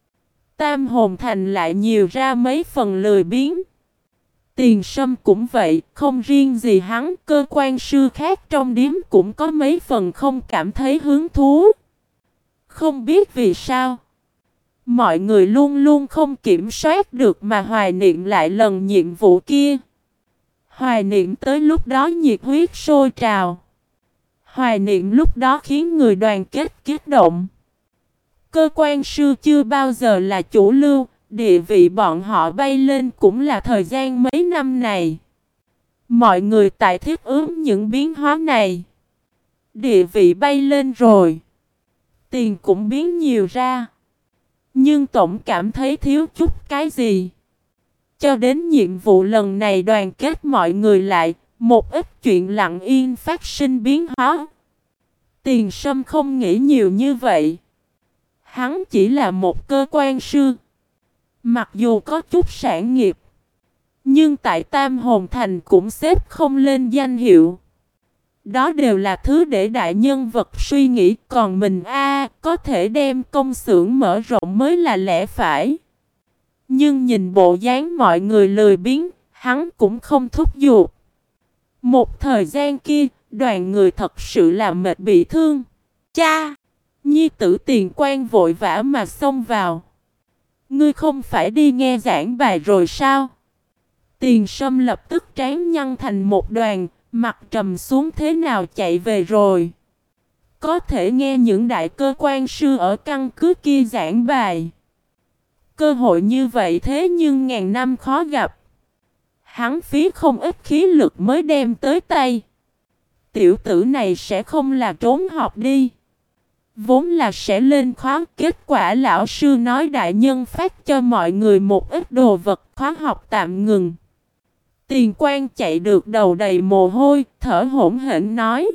Tam Hồn Thành lại nhiều ra mấy phần lười biếng. Tiền Sâm cũng vậy, không riêng gì hắn, cơ quan sư khác trong điếm cũng có mấy phần không cảm thấy hứng thú. Không biết vì sao, mọi người luôn luôn không kiểm soát được mà hoài niệm lại lần nhiệm vụ kia. Hoài niệm tới lúc đó nhiệt huyết sôi trào. Hoài niệm lúc đó khiến người đoàn kết kích động. Cơ quan sư chưa bao giờ là chủ lưu, địa vị bọn họ bay lên cũng là thời gian mấy năm này. Mọi người tại thiết ứng những biến hóa này. Địa vị bay lên rồi, tiền cũng biến nhiều ra. Nhưng tổng cảm thấy thiếu chút cái gì. Cho đến nhiệm vụ lần này đoàn kết mọi người lại, một ít chuyện lặng yên phát sinh biến hóa. Tiền Sâm không nghĩ nhiều như vậy. Hắn chỉ là một cơ quan sư. Mặc dù có chút sản nghiệp, nhưng tại Tam Hồn Thành cũng xếp không lên danh hiệu. Đó đều là thứ để đại nhân vật suy nghĩ. Còn mình a có thể đem công xưởng mở rộng mới là lẽ phải. Nhưng nhìn bộ dáng mọi người lười biếng, hắn cũng không thúc giục. Một thời gian kia, đoàn người thật sự là mệt bị thương. Cha! Nhi tử Tiền Quan vội vã mà xông vào. Ngươi không phải đi nghe giảng bài rồi sao? Tiền Sâm lập tức trán nhăn thành một đoàn, mặt trầm xuống, thế nào chạy về rồi? Có thể nghe những đại cơ quan sư ở căn cứ kia giảng bài. Cơ hội như vậy thế nhưng ngàn năm khó gặp. Hắn phí không ít khí lực mới đem tới tay. Tiểu tử này sẽ không là trốn học đi. Vốn là sẽ lên khóa, kết quả lão sư nói đại nhân phát cho mọi người một ít đồ vật, khóa học tạm ngừng. Tiền Quan chạy được đầu đầy mồ hôi, thở hổn hển nói.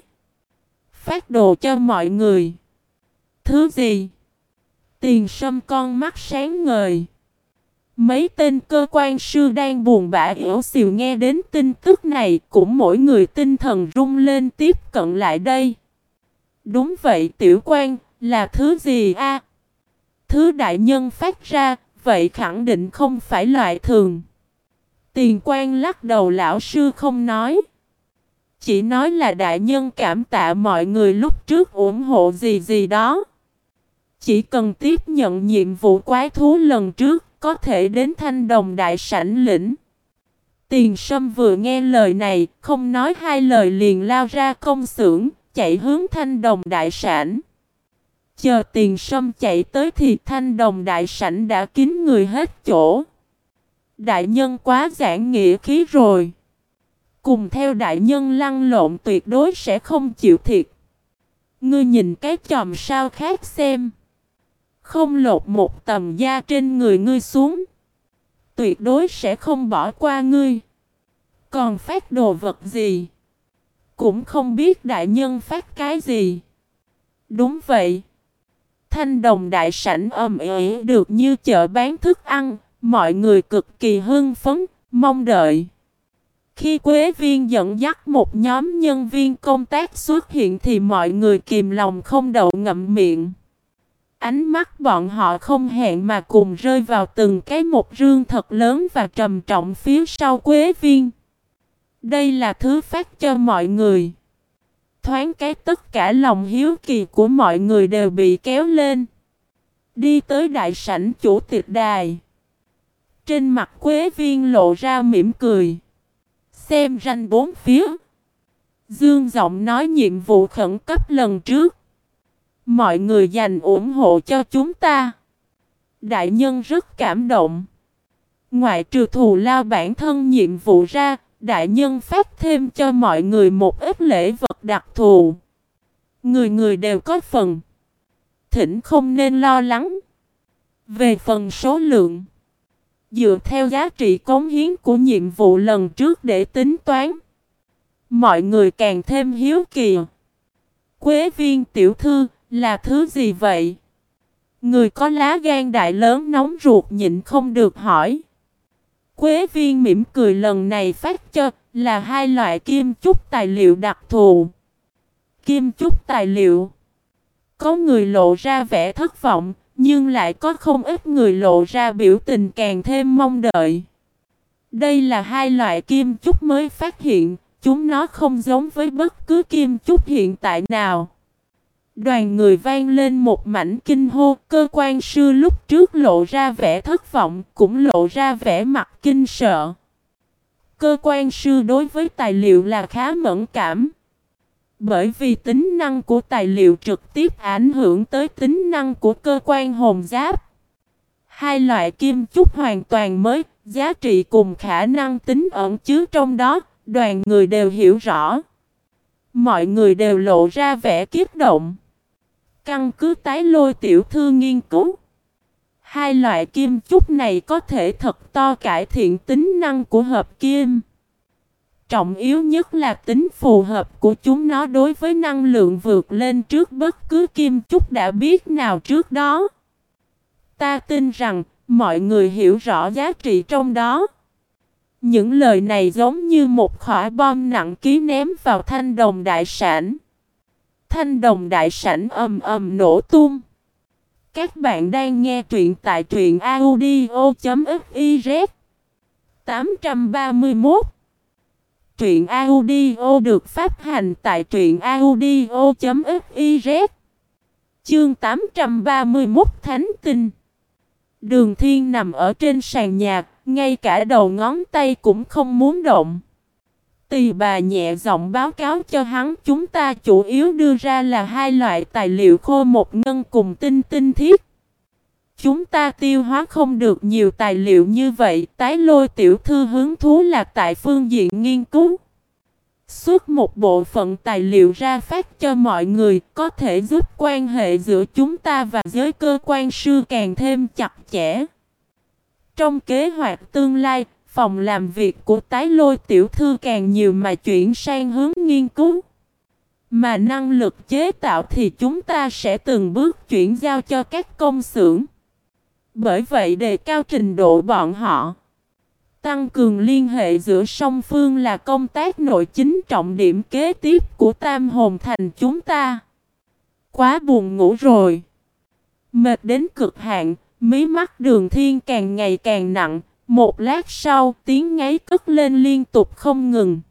Phát đồ cho mọi người. Thứ gì? Tiền Sâm con mắt sáng ngời. Mấy tên cơ quan sư đang buồn bã yếu xìu nghe đến tin tức này, cũng mỗi người tinh thần rung lên tiếp cận lại đây. Đúng vậy tiểu quan, là thứ gì a? Thứ đại nhân phát ra, vậy khẳng định không phải loại thường. Tiền Quan lắc đầu, lão sư không nói. Chỉ nói là đại nhân cảm tạ mọi người lúc trước ủng hộ gì gì đó. Chỉ cần tiếp nhận nhiệm vụ quái thú lần trước, có thể đến Thanh Đồng Đại Sảnh lĩnh. Tiền Sâm vừa nghe lời này, không nói hai lời liền lao ra công xưởng, chạy hướng Thanh Đồng Đại Sảnh. Chờ Tiền Sâm chạy tới thì Thanh Đồng Đại Sảnh đã kín người hết chỗ. Đại nhân quá giảng nghĩa khí rồi. Cùng theo đại nhân lăn lộn tuyệt đối sẽ không chịu thiệt. Ngươi nhìn cái chòm sao khác xem. Không lột một tầm da trên người ngươi xuống, tuyệt đối sẽ không bỏ qua ngươi. Còn phát đồ vật gì? Cũng không biết đại nhân phát cái gì. Đúng vậy. Thanh đồng đại sảnh ầm ĩ được như chợ bán thức ăn, mọi người cực kỳ hưng phấn, mong đợi. Khi Quế Viên dẫn dắt một nhóm nhân viên công tác xuất hiện thì mọi người kìm lòng không đậu ngậm miệng. Ánh mắt bọn họ không hẹn mà cùng rơi vào từng cái một rương thật lớn và trầm trọng phía sau Quế Viên. Đây là thứ phát cho mọi người. Thoáng cái tất cả lòng hiếu kỳ của mọi người đều bị kéo lên. Đi tới đại sảnh chủ tịch đài. Trên mặt Quế Viên lộ ra mỉm cười. Xem ranh bốn phía. Dương giọng nói nhiệm vụ khẩn cấp lần trước. Mọi người dành ủng hộ cho chúng ta. Đại nhân rất cảm động. Ngoại trừ thù lao bản thân nhiệm vụ ra, đại nhân phát thêm cho mọi người một ít lễ vật đặc thù. Người người đều có phần. Thỉnh không nên lo lắng. Về phần số lượng, dựa theo giá trị cống hiến của nhiệm vụ lần trước để tính toán. Mọi người càng thêm hiếu kỳ. Quế Viên tiểu thư là thứ gì vậy? Người có lá gan đại lớn nóng ruột nhịn không được hỏi. Quế Viên mỉm cười, lần này phát cho là hai loại kim chúc tài liệu đặc thù. Kim chúc tài liệu. Có người lộ ra vẻ thất vọng, nhưng lại có không ít người lộ ra biểu tình càng thêm mong đợi. Đây là hai loại kim chúc mới phát hiện, chúng nó không giống với bất cứ kim chúc hiện tại nào. Đoàn người vang lên một mảnh kinh hô, cơ quan sư lúc trước lộ ra vẻ thất vọng, cũng lộ ra vẻ mặt kinh sợ. Cơ quan sư đối với tài liệu là khá mẫn cảm. Bởi vì tính năng của tài liệu trực tiếp ảnh hưởng tới tính năng của cơ quan hồn giáp. Hai loại kim chúc hoàn toàn mới, giá trị cùng khả năng tính ẩn chứa trong đó, đoàn người đều hiểu rõ. Mọi người đều lộ ra vẻ kích động. Căn cứ Tái Lôi tiểu thư nghiên cứu, hai loại kim chúc này có thể thật to cải thiện tính năng của hợp kim. Trọng yếu nhất là tính phù hợp của chúng nó đối với năng lượng vượt lên trước bất cứ kim chúc đã biết nào trước đó. Ta tin rằng mọi người hiểu rõ giá trị trong đó. Những lời này giống như một quả bom nặng ký ném vào thanh đồng đại sảnh. Thanh đồng đại sảnh ầm ầm nổ tung. Các bạn đang nghe truyện tại truyện audio chấm fiz. tám trăm ba mươi mốt. Truyện audio được phát hành tại truyện audio chấm fiz. Chương tám trăm ba mươi mốt Thánh Tinh. Đường Thiên nằm ở trên sàn nhà, ngay cả đầu ngón tay cũng không muốn động. Tỳ bà nhẹ giọng báo cáo cho hắn, chúng ta chủ yếu đưa ra là hai loại tài liệu khô một ngân cùng tinh tinh thiết. Chúng ta tiêu hóa không được nhiều tài liệu như vậy, Tái Lôi tiểu thư hứng thú là tại phương diện nghiên cứu. Xuất một bộ phận tài liệu ra phát cho mọi người, có thể giúp quan hệ giữa chúng ta và giới cơ quan sư càng thêm chặt chẽ. Trong kế hoạch tương lai, phòng làm việc của Tái Lôi tiểu thư càng nhiều mà chuyển sang hướng nghiên cứu. Mà năng lực chế tạo thì chúng ta sẽ từng bước chuyển giao cho các công xưởng. Bởi vậy đề cao trình độ bọn họ. Tăng cường liên hệ giữa song phương là công tác nội chính trọng điểm kế tiếp của Tam Hồn Thành chúng ta. Quá buồn ngủ rồi. Mệt đến cực hạn, mí mắt Đường Thiên càng ngày càng nặng. Một lát sau tiếng ngáy cất lên liên tục không ngừng.